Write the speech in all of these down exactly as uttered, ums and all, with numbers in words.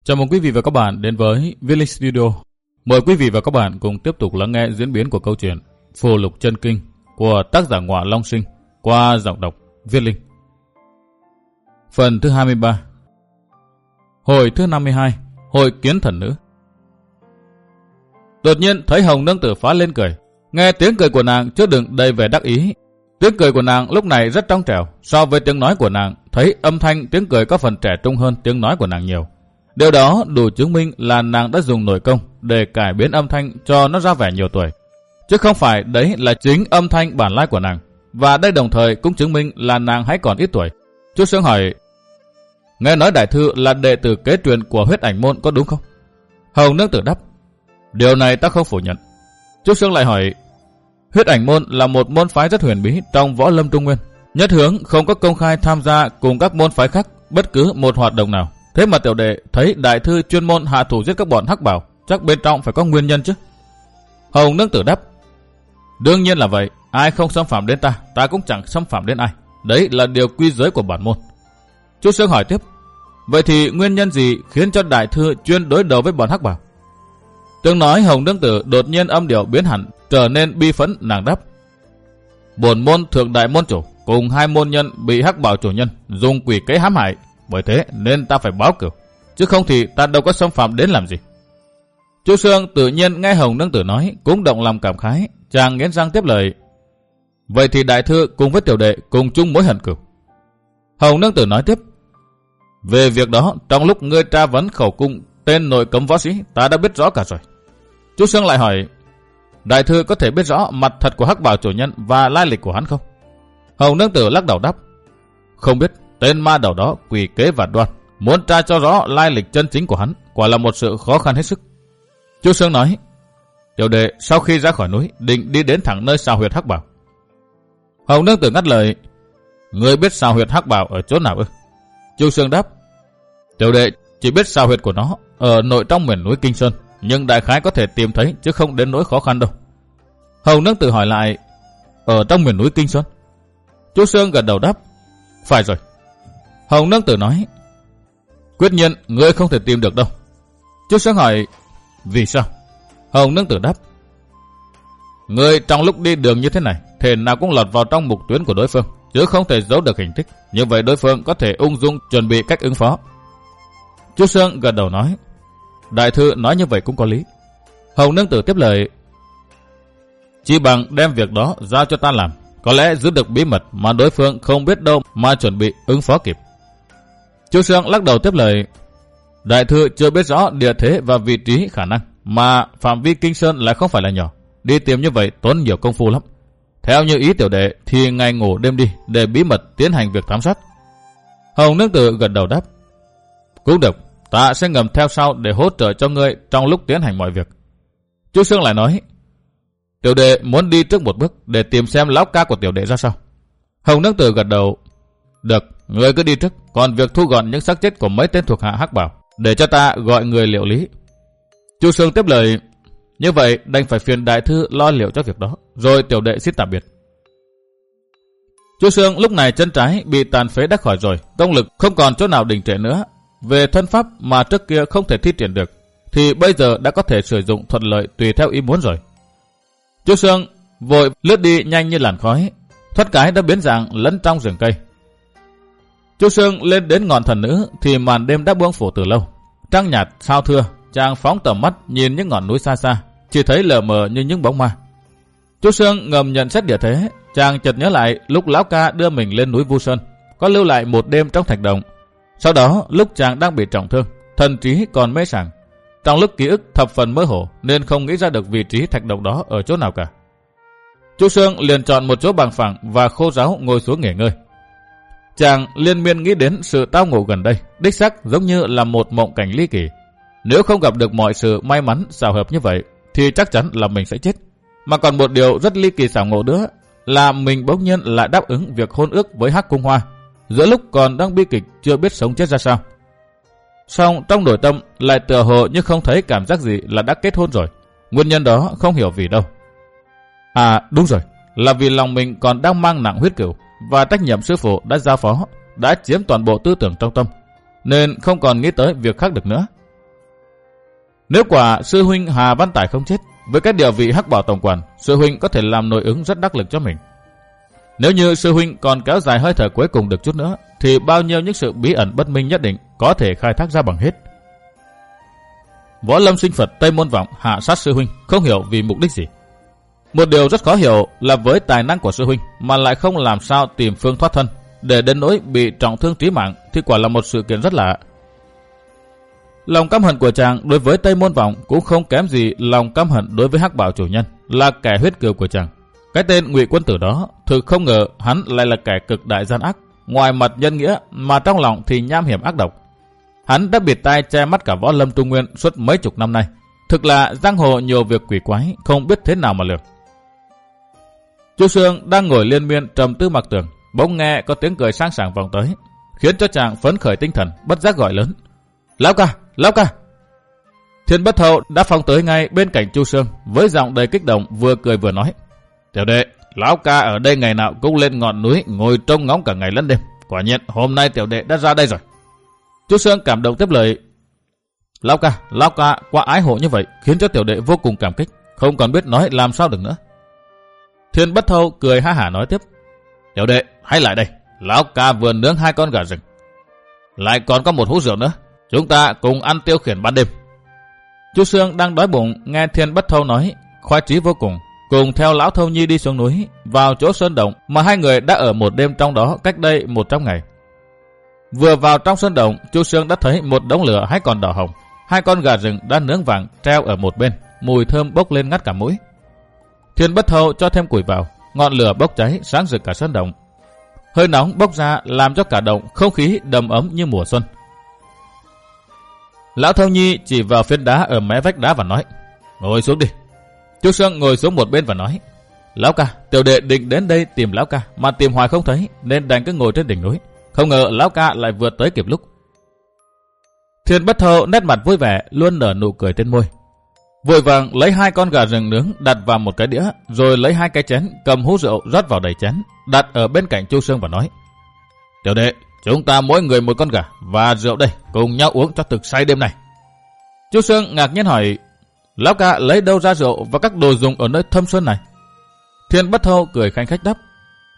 Chào mừng quý vị và các bạn đến với Viết Linh Studio. Mời quý vị và các bạn cùng tiếp tục lắng nghe diễn biến của câu chuyện Phù Lục Chân Kinh của tác giả Ngọa Long Sinh qua giọng đọc Viết Linh. Phần thứ hai mươi ba. Hồi thứ năm mươi hai. Hội kiến thần nữ. Đột nhiên thấy Hồng Nương Tử phá lên cười. Nghe tiếng cười của nàng chứa đựng đầy vẻ đắc ý. Tiếng cười của nàng lúc này rất trong trẻo. So với tiếng nói của nàng, thấy âm thanh tiếng cười có phần trẻ trung hơn tiếng nói của nàng nhiều. Điều đó đủ chứng minh là nàng đã dùng nội công để cải biến âm thanh cho nó ra vẻ nhiều tuổi, chứ không phải đấy là chính âm thanh bản lai của nàng. Và đây đồng thời cũng chứng minh là nàng hãy còn ít tuổi. Chú Sương hỏi, nghe nói đại thư là đệ tử kế truyền của Huyết Ảnh môn có đúng không? Hồng Nương Tử đáp, điều này ta không phủ nhận. Chú Sương lại hỏi, Huyết Ảnh môn là một môn phái rất huyền bí trong võ lâm Trung Nguyên, nhất hướng không có công khai tham gia cùng các môn phái khác bất cứ một hoạt động nào. Thế mà tiểu đệ thấy đại thư chuyên môn hạ thủ giết các bọn hắc bảo, chắc bên trong phải có nguyên nhân chứ? Hồng Nương Tử đáp, đương nhiên là vậy, ai không xâm phạm đến ta, ta cũng chẳng xâm phạm đến ai. Đấy là điều quy giới của bản môn. Chú Sương hỏi tiếp, vậy thì nguyên nhân gì khiến cho đại thư chuyên đối đầu với bọn hắc bảo? Tiếng nói Hồng Nương Tử đột nhiên âm điệu biến hẳn, trở nên bi phẫn. Nàng đáp, bổn môn thượng đại môn chủ cùng hai môn nhân bị hắc bảo chủ nhân dùng quỷ kế hãm hại, bởi thế nên ta phải báo cửu, chứ không thì ta đâu có xâm phạm đến làm gì. Chú Sương tự nhiên nghe Hồng Nương Tử nói cũng động lòng cảm khái, chàng nghiến răng tiếp lời, vậy thì đại thư cùng với tiểu đệ cùng chung mối hận cửu. Hồng Nương Tử nói tiếp, về việc đó trong lúc ngươi tra vấn khẩu cung tên nội cấm võ sĩ, ta đã biết rõ cả rồi. Chú Sương lại hỏi, đại thư có thể biết rõ mặt thật của hắc bảo chủ nhân và lai lịch của hắn không? Hồng Nương Tử lắc đầu đáp, không biết. Tên ma đầu đó quỷ kế và đoan, muốn tra cho rõ lai lịch chân chính của hắn quả là một sự khó khăn hết sức. Chú Sương nói, tiểu đệ sau khi ra khỏi núi định đi đến thẳng nơi sào huyệt hắc bảo. Hồng Nương Tử ngắt lời, ngươi biết sào huyệt hắc bảo ở chỗ nào ư? Chú Sương đáp, tiểu đệ chỉ biết sào huyệt của nó ở nội trong miền núi Kinh Sơn, nhưng đại khái có thể tìm thấy chứ không đến nỗi khó khăn đâu. Hồng Nương Tử hỏi lại, ở trong miền núi Kinh Sơn? Chú Sương gật đầu đáp, phải rồi. Hồng Nương Tử nói, quyết nhiên ngươi không thể tìm được đâu. Chú Sương hỏi, vì sao? Hồng Nương Tử đáp, ngươi trong lúc đi đường như thế này thể nào cũng lọt vào trong mục tuyến của đối phương, chứ không thể giấu được hình tích. Như vậy đối phương có thể ung dung chuẩn bị cách ứng phó. Chú Sương gật đầu nói, đại thư nói như vậy cũng có lý. Hồng Nương Tử tiếp lời, chỉ bằng đem việc đó giao cho ta làm, có lẽ giữ được bí mật mà đối phương không biết đâu mà chuẩn bị ứng phó kịp. Chú Sương lắc đầu tiếp lời, đại thư chưa biết rõ địa thế và vị trí khả năng, mà phạm vi Kinh Sơn lại không phải là nhỏ, đi tìm như vậy tốn nhiều công phu lắm. Theo như ý tiểu đệ thì ngày ngủ đêm đi để bí mật tiến hành việc thám sát. Hồng Nương Tử gật đầu đáp, cũng được, ta sẽ ngầm theo sau để hỗ trợ cho ngươi trong lúc tiến hành mọi việc. Chú Sương lại nói, tiểu đệ muốn đi trước một bước để tìm xem lão ca của tiểu đệ ra sao. Hồng Nương Tử gật đầu, được, ngươi cứ đi trước, còn việc thu gọn những xác chết của mấy tên thuộc hạ hắc bảo để cho ta gọi người liệu lý. Chú Sương tiếp lời, như vậy đành phải phiền đại thư lo liệu cho việc đó, rồi tiểu đệ xin tạm biệt. Chú Sương lúc này chân trái bị tàn phế đắc khỏi rồi, công lực không còn chỗ nào đình trệ nữa. Về thân pháp mà trước kia không thể thi triển được, thì bây giờ đã có thể sử dụng thuận lợi tùy theo ý muốn rồi. Chú Sương vội lướt đi nhanh như làn khói, thoát cái đã biến dạng lẫn trong rừng cây. Chú Sương lên đến ngọn thần nữ thì màn đêm đã buông phủ từ lâu. Trăng nhạt sao thưa, chàng phóng tầm mắt nhìn những ngọn núi xa xa, chỉ thấy lờ mờ như những bóng ma. Chú Sương ngầm nhận xét địa thế, chàng chợt nhớ lại lúc lão ca đưa mình lên núi Vu Sơn, có lưu lại một đêm trong thạch động. Sau đó lúc chàng đang bị trọng thương, thần trí còn mê sảng, trong lúc ký ức thập phần mơ hồ nên không nghĩ ra được vị trí thạch động đó ở chỗ nào cả. Chú Sương liền chọn một chỗ bằng phẳng và khô ráo ngồi xuống nghỉ ngơi. Chàng liên miên nghĩ đến sự tao ngộ gần đây, đích xác giống như là một mộng cảnh ly kỳ. Nếu không gặp được mọi sự may mắn xảo hợp như vậy thì chắc chắn là mình sẽ chết. Mà còn một điều rất ly kỳ xảo ngộ nữa là mình bỗng nhiên lại đáp ứng việc hôn ước với Hắc Cung Hoa, giữa lúc còn đang bi kịch chưa biết sống chết ra sao. Song trong nội tâm lại tựa hồ như không thấy cảm giác gì là đã kết hôn rồi. Nguyên nhân đó không hiểu vì đâu. À đúng rồi, là vì lòng mình còn đang mang nặng huyết cửu, và trách nhiệm sư phụ đã giao phó đã chiếm toàn bộ tư tưởng trong tâm, nên không còn nghĩ tới việc khác được nữa. Nếu quả sư huynh Hà Văn Tài không chết, với cái địa vị hắc bảo tổng quản, sư huynh có thể làm nội ứng rất đắc lực cho mình. Nếu như sư huynh còn kéo dài hơi thở cuối cùng được chút nữa, thì bao nhiêu những sự bí ẩn bất minh nhất định có thể khai thác ra bằng hết. Võ Lâm Sinh Phật Tây Môn Vọng hạ sát sư huynh không hiểu vì mục đích gì. Một điều rất khó hiểu là với tài năng của sư huynh mà lại không làm sao tìm phương thoát thân, để đến nỗi bị trọng thương chí mạng thì quả là một sự kiện rất lạ. Lòng căm hận của chàng đối với Tây Môn Vọng cũng không kém gì lòng căm hận đối với hắc bảo chủ nhân, là kẻ huyết cừu của chàng. Cái tên Ngụy Quân Tử đó, thực không ngờ hắn lại là kẻ cực đại gian ác, ngoài mặt nhân nghĩa mà trong lòng thì nham hiểm ác độc. Hắn đã bịt tai che mắt cả võ lâm Trung Nguyên suốt mấy chục năm nay, thực là giang hồ nhiều việc quỷ quái, không biết thế nào mà lường. Chu Sương đang ngồi liên miên trầm tư mặc tường, bỗng nghe có tiếng cười sang sảng vọng tới, khiến cho chàng phấn khởi tinh thần, bất giác gọi lớn: "Lão ca, lão ca!" Thiên Bất Thâu đã phóng tới ngay bên cạnh Chu Sương, với giọng đầy kích động, vừa cười vừa nói: "Tiểu đệ, lão ca ở đây ngày nào cũng lên ngọn núi ngồi trông ngóng cả ngày lẫn đêm, quả nhiên hôm nay tiểu đệ đã ra đây rồi." Chu Sương cảm động tiếp lời: "Lão ca, lão ca quá ái hộ như vậy, khiến cho tiểu đệ vô cùng cảm kích, không còn biết nói làm sao được nữa." Thiên Bất Thâu cười ha hả nói tiếp: "Tiểu đệ, hãy lại đây, lão ca vừa nướng hai con gà rừng, lại còn có một hũ rượu nữa, chúng ta cùng ăn tiêu khiển ban đêm." Chu Sương đang đói bụng, nghe Thiên Bất Thâu nói, khoái chí vô cùng, cùng theo lão Thâu Nhi đi xuống núi, vào chỗ sơn động mà hai người đã ở một đêm trong đó cách đây một trăm ngày. Vừa vào trong sơn động, Chu Sương đã thấy một đống lửa hay còn đỏ hồng, hai con gà rừng đã nướng vàng treo ở một bên, mùi thơm bốc lên ngắt cả mũi. Thiên Bất Thâu cho thêm củi vào, ngọn lửa bốc cháy sáng rực cả sơn động. Hơi nóng bốc ra làm cho cả động không khí đầm ấm như mùa xuân. Lão Thâu Nhi chỉ vào phiến đá ở mé vách đá và nói: "Ngồi xuống đi." Chu Sương ngồi xuống một bên và nói: "Lão ca, tiểu đệ định đến đây tìm lão ca mà tìm hoài không thấy, nên đành cứ ngồi trên đỉnh núi. Không ngờ lão ca lại vừa tới kịp lúc." Thiên Bất Thâu nét mặt vui vẻ, luôn nở nụ cười trên môi. Vội vàng lấy hai con gà rừng nướng đặt vào một cái đĩa, rồi lấy hai cái chén cầm hũ rượu rót vào đầy chén, đặt ở bên cạnh Chu Sương và nói: "Tiểu đệ, chúng ta mỗi người một con gà và rượu đây, cùng nhau uống cho thực say đêm này." Chu Sương ngạc nhiên hỏi: "Lão ca lấy đâu ra rượu và các đồ dùng ở nơi thâm sơn này?" Thiên Bất Thâu cười khanh khách đáp: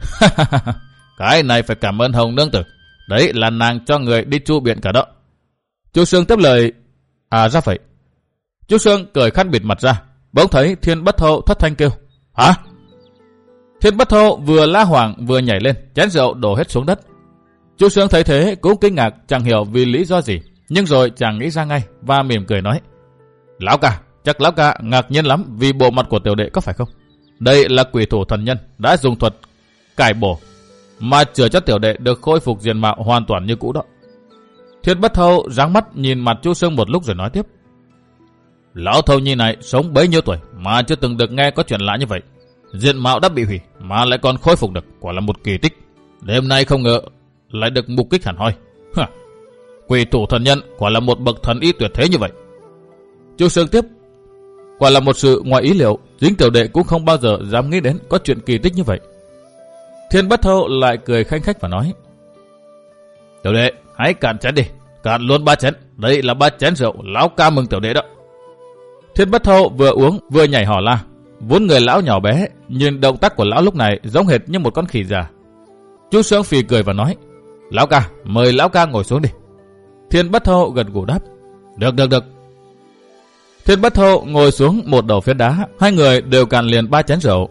"Cái này phải cảm ơn Hồng nương tử, đấy là nàng cho người đi chu biện cả đó." Chu Sương tiếp lời: "À ra vậy." Chu Sương cười khăn bịt mặt ra, bỗng thấy Thiên Bất Thâu thất thanh kêu: "Hả?" Thiên Bất Thâu vừa la hoảng vừa nhảy lên, chén rượu đổ hết xuống đất. Chu Sương thấy thế cũng kinh ngạc, chẳng hiểu vì lý do gì, nhưng rồi chàng nghĩ ra ngay và mỉm cười nói: "Lão ca, chắc lão ca ngạc nhiên lắm vì bộ mặt của tiểu đệ có phải không? Đây là quỷ thủ thần nhân đã dùng thuật cải bổ mà chữa cho tiểu đệ được khôi phục diện mạo hoàn toàn như cũ đó." Thiên Bất Thâu giáng mắt nhìn mặt Chu Sương một lúc rồi nói tiếp: "Lão Thâu Nhi này sống bấy nhiêu tuổi mà chưa từng được nghe có chuyện lạ như vậy. Diện mạo đã bị hủy mà lại còn khôi phục được, quả là một kỳ tích. Đêm nay không ngờ lại được mục kích hẳn hoi. Quỷ thủ thần nhân quả là một bậc thần y tuyệt thế như vậy." Chu Sương tiếp: "Quả là một sự ngoài ý liệu, chính tiểu đệ cũng không bao giờ dám nghĩ đến có chuyện kỳ tích như vậy." Thiên Bất Thâu lại cười khanh khách và nói: "Tiểu đệ, hãy cạn chén đi, cạn luôn ba chén, đây là ba chén rượu, lão ca mừng tiểu đệ đó." Thiên Bất Thâu vừa uống vừa nhảy hò la, vốn người lão nhỏ bé, nhìn động tác của lão lúc này giống hệt như một con khỉ già. Chu Sương phì cười và nói: "Lão ca, mời lão ca ngồi xuống đi." Thiên Bất Thâu gật gù đáp: Được được được." Thiên Bất Thâu ngồi xuống một đầu phiến đá, hai người đều cạn liền ba chén rượu.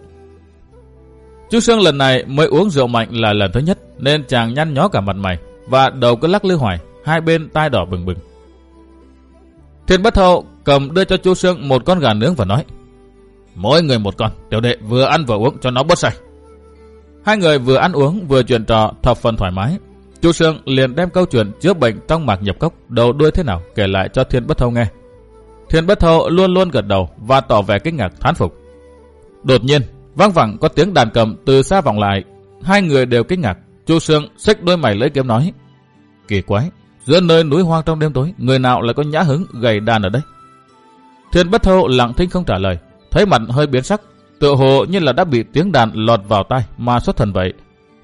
Chu Sương lần này mới uống rượu mạnh là lần thứ nhất, nên chàng nhăn nhó cả mặt mày và đầu cứ lắc lư hoài, hai bên tai đỏ bừng bừng. Thiên Bất Thâu cầm đưa cho Chu Sương một con gà nướng và nói: "Mỗi người một con, tiểu đệ vừa ăn vừa uống cho nó bớt say." Hai người vừa ăn uống vừa chuyện trò thập phần thoải mái. Chu Sương liền đem câu chuyện chữa bệnh trong mạc nhập cốc đầu đuôi thế nào kể lại cho Thiên Bất Thâu nghe. Thiên Bất Thâu luôn luôn gật đầu và tỏ vẻ kinh ngạc thán phục. Đột nhiên vang vẳng có tiếng đàn cầm từ xa vọng lại, hai người đều kinh ngạc. Chu Sương xích đôi mày lưỡi kiếm nói: "Kỳ quái, giữa nơi núi hoang trong đêm tối, người nào lại có nhã hứng gầy đàn ở đây?" Thiên Bất Thâu lặng thinh không trả lời, thấy mặt hơi biến sắc, tựa hồ như là đã bị tiếng đàn lọt vào tai mà xuất thần vậy.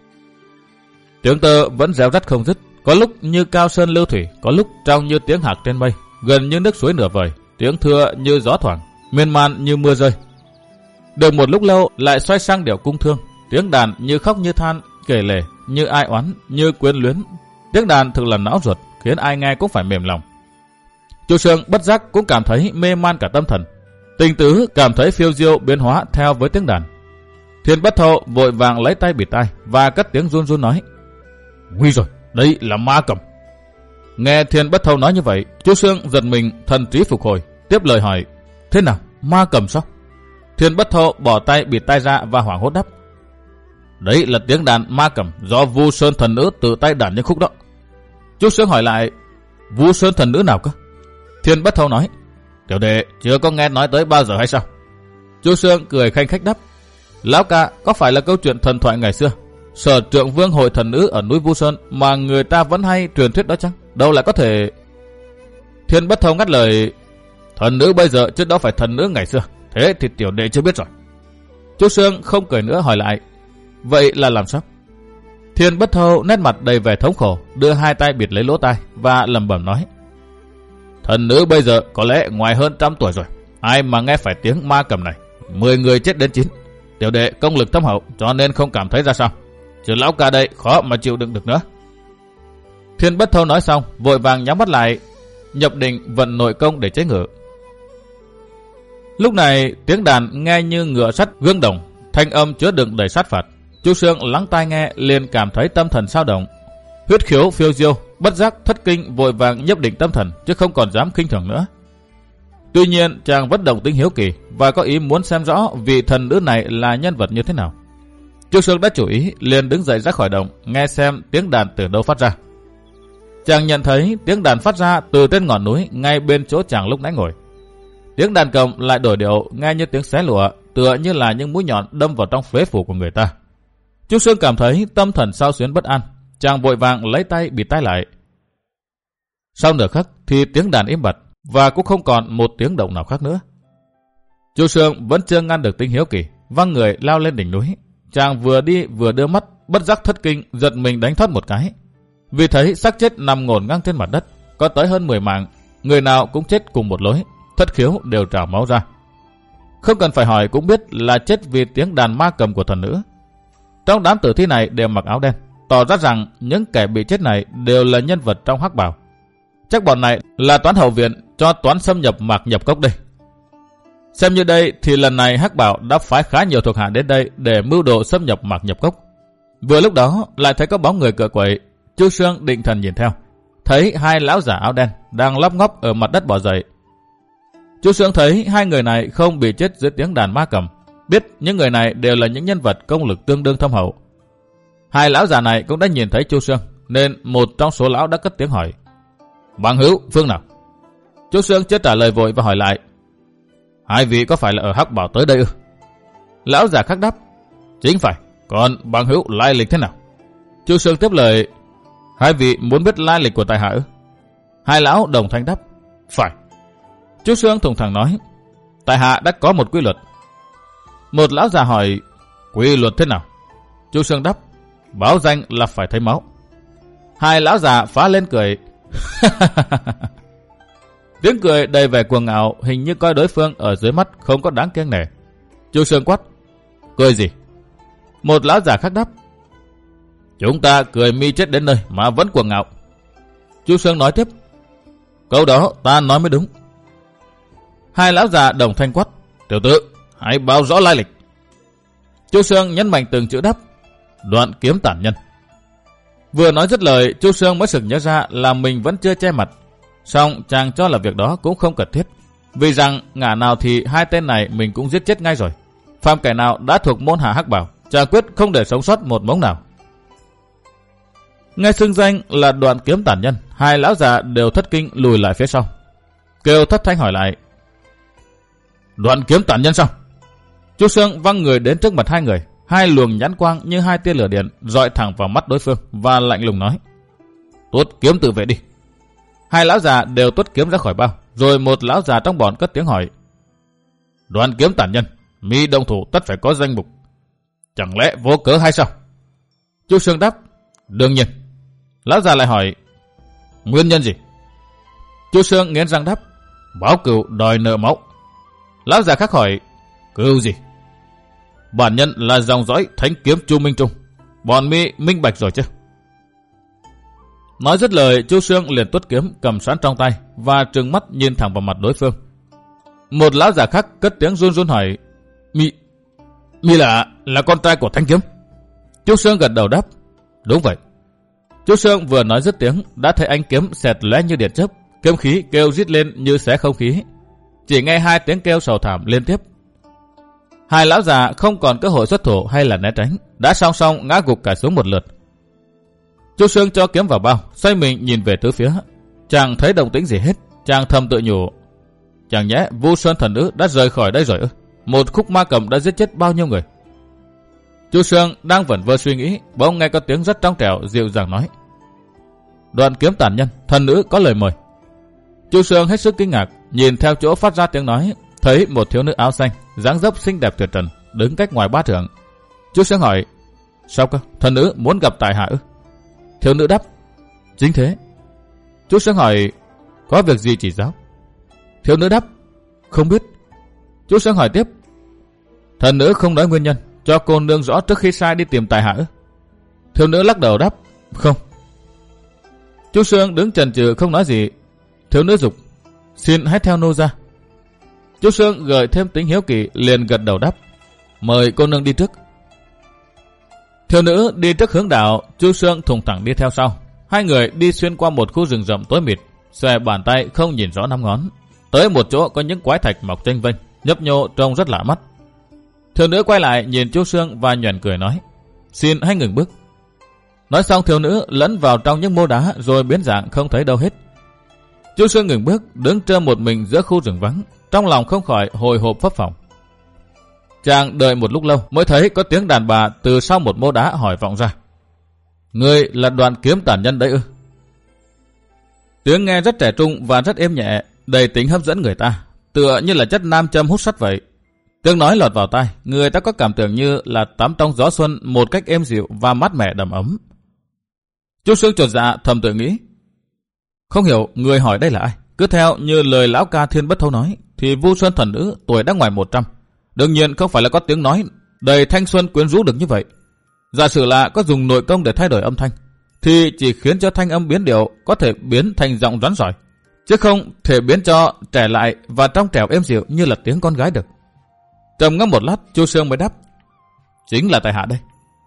Tiếng tơ vẫn réo rắt không dứt, có lúc như cao sơn lưu thủy, có lúc trong như tiếng hạc trên mây, gần như nước suối nửa vời, tiếng thưa như gió thoảng, miên man như mưa rơi. Được một lúc lâu lại xoay sang điệu cung thương, tiếng đàn như khóc như than, kể lể, như ai oán, như quyến luyến. Tiếng đàn thực là não ruột, khiến ai nghe cũng phải mềm lòng. Chu Sương bất giác cũng cảm thấy mê man cả tâm thần. Tình tứ cảm thấy phiêu diêu biến hóa theo với tiếng đàn. Thiên Bất Thâu vội vàng lấy tay bịt tai và cất tiếng run run nói: Nguy rồi, đây là ma cầm. Nghe Thiên Bất Thâu nói như vậy, Chu Sương giật mình, thần trí phục hồi, tiếp lời hỏi: Thế nào, ma cầm sao? Thiên Bất Thâu bỏ tay bịt tai ra và hoảng hốt đáp: Đấy là tiếng đàn ma cầm do Vu Sơn thần nữ tự tay đàn những khúc đó. Chu Sương hỏi lại: Vu Sơn thần nữ nào cơ? Thiên Bất Thâu nói: Tiểu đệ chưa có nghe nói tới bao giờ hay sao? Chu Sương cười khanh khách đáp: Lão ca, có phải là câu chuyện thần thoại ngày xưa, Sở Trượng Vương hội thần nữ ở núi Vu Sơn mà người ta vẫn hay truyền thuyết đó chăng? Đâu lại có thể... Thiên Bất Thâu ngắt lời: Thần nữ bây giờ chứ đó phải thần nữ ngày xưa. Thế thì tiểu đệ chưa biết rồi. Chu Sương không cười nữa hỏi lại: Vậy là làm sao? Thiên Bất Thâu nét mặt đầy vẻ thống khổ, đưa hai tay bịt lấy lỗ tai và lẩm bẩm nói: Thần nữ bây giờ có lẽ ngoài hơn trăm tuổi rồi. Ai mà nghe phải tiếng ma cầm này, mười người chết đến chín. Tiểu đệ công lực thâm hậu cho nên không cảm thấy ra sao. Chứ lão ca đây khó mà chịu đựng được nữa. Thiên Bất Thâu nói xong, vội vàng nhắm mắt lại, nhập định vận nội công để chế ngự. Lúc này tiếng đàn nghe như ngựa sắt gương đồng, thanh âm chứa đựng đầy sát phạt. Chu Sương lắng tai nghe liền cảm thấy tâm thần sao động, huyết khiếu phiêu diêu, bất giác thất kinh, vội vàng nhấp định tâm thần chứ không còn dám khinh thường nữa. Tuy nhiên chàng vẫn đồng tính hiếu kỳ và có ý muốn xem rõ vị thần nữ này là nhân vật như thế nào. Chu Sương đã chủ ý, liền đứng dậy ra khỏi động, nghe xem tiếng đàn từ đâu phát ra. Chàng nhận thấy tiếng đàn phát ra từ trên ngọn núi ngay bên chỗ chàng lúc nãy ngồi. Tiếng đàn cầm lại đổi điệu, nghe như tiếng xé lụa, tựa như là những mũi nhọn đâm vào trong phế phủ của người ta. Chu Sương cảm thấy tâm thần xao xuyến bất an, chàng vội vàng lấy tay bịt tai lại. Sau nửa khắc thì tiếng đàn im bặt và cũng không còn một tiếng động nào khác nữa. Chu Sương vẫn chưa ngăn được tính hiếu kỳ, văng người lao lên đỉnh núi. Chàng vừa đi vừa đưa mắt, bất giác thất kinh, giật mình đánh thoát một cái, vì thấy xác chết nằm ngổn ngang trên mặt đất, có tới hơn mười mạng, người nào cũng chết cùng một lối, thất khiếu đều trào máu ra. Không cần phải hỏi cũng biết là chết vì tiếng đàn ma cầm của thần nữ. Trong đám tử thi này đều mặc áo đen, tỏ ra rằng những kẻ bị chết này đều là nhân vật trong hắc bào. Chắc bọn này là toán hậu viện cho toán xâm nhập Mạc Nhập Cốc đây. Xem như đây thì lần này hắc bào đã phái khá nhiều thuộc hạ đến đây để mưu đồ xâm nhập Mạc Nhập Cốc. Vừa lúc đó lại thấy có bóng người cựa quậy. Chu Sương định thần nhìn theo, thấy hai lão giả áo đen đang lóc ngóc ở mặt đất bò dậy. Chu Sương thấy hai người này không bị chết dưới tiếng đàn ma cầm, biết những người này đều là những nhân vật công lực tương đương thâm hậu. Hai lão già này cũng đã nhìn thấy Chu Sương, nên một trong số lão đã cất tiếng hỏi: Bằng hữu phương nào? Chu Sương chưa trả lời vội và hỏi lại: Hai vị có phải là ở hắc bảo tới đây ư? Lão già khác đáp: Chính phải. Còn bằng hữu lai lịch thế nào? Chu Sương tiếp lời: Hai vị muốn biết lai lịch của tại hạ ư? Hai lão đồng thanh đáp: Phải. Chu Sương thùng thẳng nói: Tại hạ đã có một quy luật. Một lão già hỏi: Quy luật thế nào? Chu Sương đáp: Báo danh là phải thấy máu. Hai lão già phá lên cười. Tiếng cười đầy vẻ cuồng ngạo, hình như coi đối phương ở dưới mắt không có đáng kiêng nể. Chu Sương quát: Cười gì? Một lão già khác đáp: Chúng ta cười mi chết đến nơi mà vẫn cuồng ngạo. Chu Sương nói tiếp: Câu đó ta nói mới đúng. Hai lão già đồng thanh quát: Tiểu tử, hãy báo rõ lai lịch. Chu Sương nhấn mạnh từng chữ đáp: Đoạn kiếm tản nhân. Vừa nói dứt lời, Chu Sương mới sực nhớ ra là mình vẫn chưa che mặt. Song chàng cho là việc đó cũng không cần thiết, vì rằng ngả nào thì hai tên này mình cũng giết chết ngay rồi. Phạm kẻ nào đã thuộc môn hạ hắc bảo, chàng quyết không để sống sót một mống nào. Nghe xưng danh là Đoạn kiếm tản nhân, hai lão già đều thất kinh lùi lại phía sau, kêu thất thanh hỏi lại: Đoạn kiếm tản nhân sao? Chu Sương văng người đến trước mặt hai người, hai luồng nhãn quang như hai tia lửa điện dọi thẳng vào mắt đối phương và lạnh lùng nói: Tuốt kiếm tự vệ đi. Hai lão già đều tuốt kiếm ra khỏi bao, rồi một lão già trong bọn cất tiếng hỏi: Đoạn kiếm tản nhân, mi động thủ tất phải có danh mục, chẳng lẽ vô cớ hay sao? Chu Sương đáp: Đương nhiên. Lão già lại hỏi: Nguyên nhân gì? Chu Sương nghiến răng đáp: Báo cừu đòi nợ máu. Lão già khác hỏi, cừu gì? Bản nhân là dòng dõi thánh kiếm Chu Minh Trung. Bọn mi minh bạch rồi chứ? Nói dứt lời, Chu Xương liền tuốt kiếm cầm sẵn trong tay và trừng mắt nhìn thẳng vào mặt đối phương. Một lão già khác cất tiếng run run hỏi, mi mi là là con trai của Thanh Kiếm? Chu Xương gật đầu đáp, đúng vậy. Chu Xương vừa nói dứt tiếng đã thấy ánh kiếm xẹt lóe như điện chớp, kiếm khí kêu rít lên như xé không khí. Chỉ nghe hai tiếng kêu sầu thảm liên tiếp. Hai lão già không còn cơ hội xuất thủ hay là né tránh, đã song song ngã gục cả xuống một lượt. Chu Xương cho kiếm vào bao, xoay mình nhìn về tứ phía, chẳng thấy động tĩnh gì hết. Chàng thầm tự nhủ, chẳng nhẽ Vu Sơn thần nữ đã rời khỏi đây rồi ư? Một khúc ma cầm đã giết chết bao nhiêu người? Chu Xương đang vẩn vơ suy nghĩ, bỗng nghe có tiếng rất trong trẻo dịu dàng nói, Đoạn kiếm tàn nhân, thần nữ có lời mời. Chu Xương hết sức kinh ngạc, nhìn theo chỗ phát ra tiếng nói, thấy một thiếu nữ áo xanh, dáng dấp xinh đẹp tuyệt trần, đứng cách ngoài ba trượng. Chu Xương hỏi, sao cơ? Thần nữ muốn gặp tại hạ ư? Thiếu nữ đáp, chính thế. Chu Xương hỏi, có việc gì chỉ giáo? Thiếu nữ đáp, không biết. Chu Xương hỏi tiếp, thần nữ không nói nguyên nhân, cho cô nương rõ trước khi sai đi tìm tại hạ ư? Thiếu nữ lắc đầu đáp, không. Chu Xương đứng chần chừ không nói gì. Thiếu nữ dục, xin hãy theo nô ra. Chu Xương gợi thêm tính hiếu kỳ, liền gật đầu đáp, mời cô nương đi trước. Thiếu nữ đi trước hướng đạo, Chu Xương thùng thẳng đi theo sau. Hai người đi xuyên qua một khu rừng rậm tối mịt, xòe bàn tay không nhìn rõ năm ngón, tới một chỗ có những quái thạch mọc chênh vênh, nhấp nhô trông rất lạ mắt. Thiếu nữ quay lại nhìn Chu Xương và nhoẻn cười nói, xin hãy ngừng bước. Nói xong thiếu nữ lẫn vào trong những mô đá rồi biến dạng không thấy đâu hết. Chu Xương ngừng bước, đứng trơ một mình giữa khu rừng vắng, trong lòng không khỏi hồi hộp phấp phồng. Chàng đợi một lúc lâu mới thấy có tiếng đàn bà từ sau một mô đá hỏi vọng ra, ngươi là Đoạn kiếm tàn nhân đấy ư? Tiếng nghe rất trẻ trung và rất êm nhẹ, đầy tính hấp dẫn người ta, tựa như là chất nam châm hút sắt vậy. Tiếng nói lọt vào tai, người ta có cảm tưởng như là tắm trong gió xuân một cách êm dịu và mát mẻ đầm ấm. Chu Xương chột dạ thầm tự nghĩ, không hiểu người hỏi đây là ai. Cứ theo như lời lão ca Thiên Bất Thâu nói, thì Vu Sơn thần nữ tuổi đã ngoài một trăm, đương nhiên không phải là có tiếng nói đầy thanh xuân quyến rũ được như vậy. Giả sử là có dùng nội công để thay đổi âm thanh, thì chỉ khiến cho thanh âm biến điệu có thể biến thành giọng rắn giỏi, chứ không thể biến cho trẻ lại và trong trẻo êm dịu như là tiếng con gái được. Trầm ngâm một lát, Chu Xương mới đáp, chính là tại hạ đây.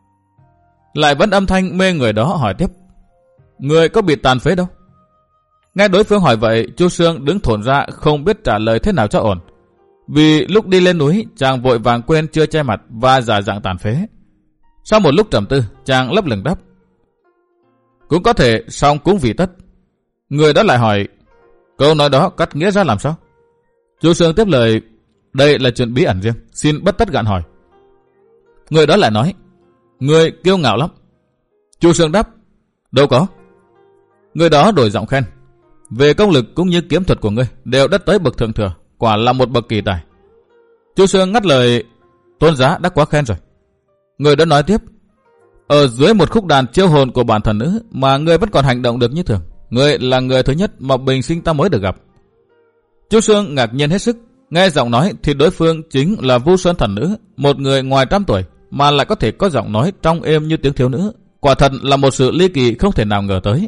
Lại vẫn âm thanh mê người đó hỏi tiếp, người có bị tàn phế đâu? Nghe đối phương hỏi vậy, Chu Xương đứng thổn ra không biết trả lời thế nào cho ổn. Vì lúc đi lên núi, chàng vội vàng quên chưa che mặt và giả dạng tàn phế. Sau một lúc trầm tư, chàng lấp lửng đáp, cũng có thể, song cũng vì tất. Người đó lại hỏi, câu nói đó cắt nghĩa ra làm sao? Chu Xương tiếp lời, đây là chuyện bí ẩn riêng, xin bất tất gạn hỏi. Người đó lại nói, người kiêu ngạo lắm. Chu Xương đáp, đâu có. Người đó đổi giọng khen, về công lực cũng như kiếm thuật của ngươi đều đã tới bậc thượng thừa, quả là một bậc kỳ tài. Chu Xương ngắt lời, tôn giá đã quá khen rồi. Người đó nói tiếp, ở dưới một khúc đàn chiêu hồn của bản thần nữ mà ngươi vẫn còn hành động được như thường. Ngươi là người thứ nhất mà bình sinh ta mới được gặp. Chu Xương ngạc nhiên hết sức, nghe giọng nói thì đối phương chính là Vu Sơn thần nữ, một người ngoài trăm tuổi mà lại có thể có giọng nói trong êm như tiếng thiếu nữ. Quả thật là một sự ly kỳ không thể nào ngờ tới.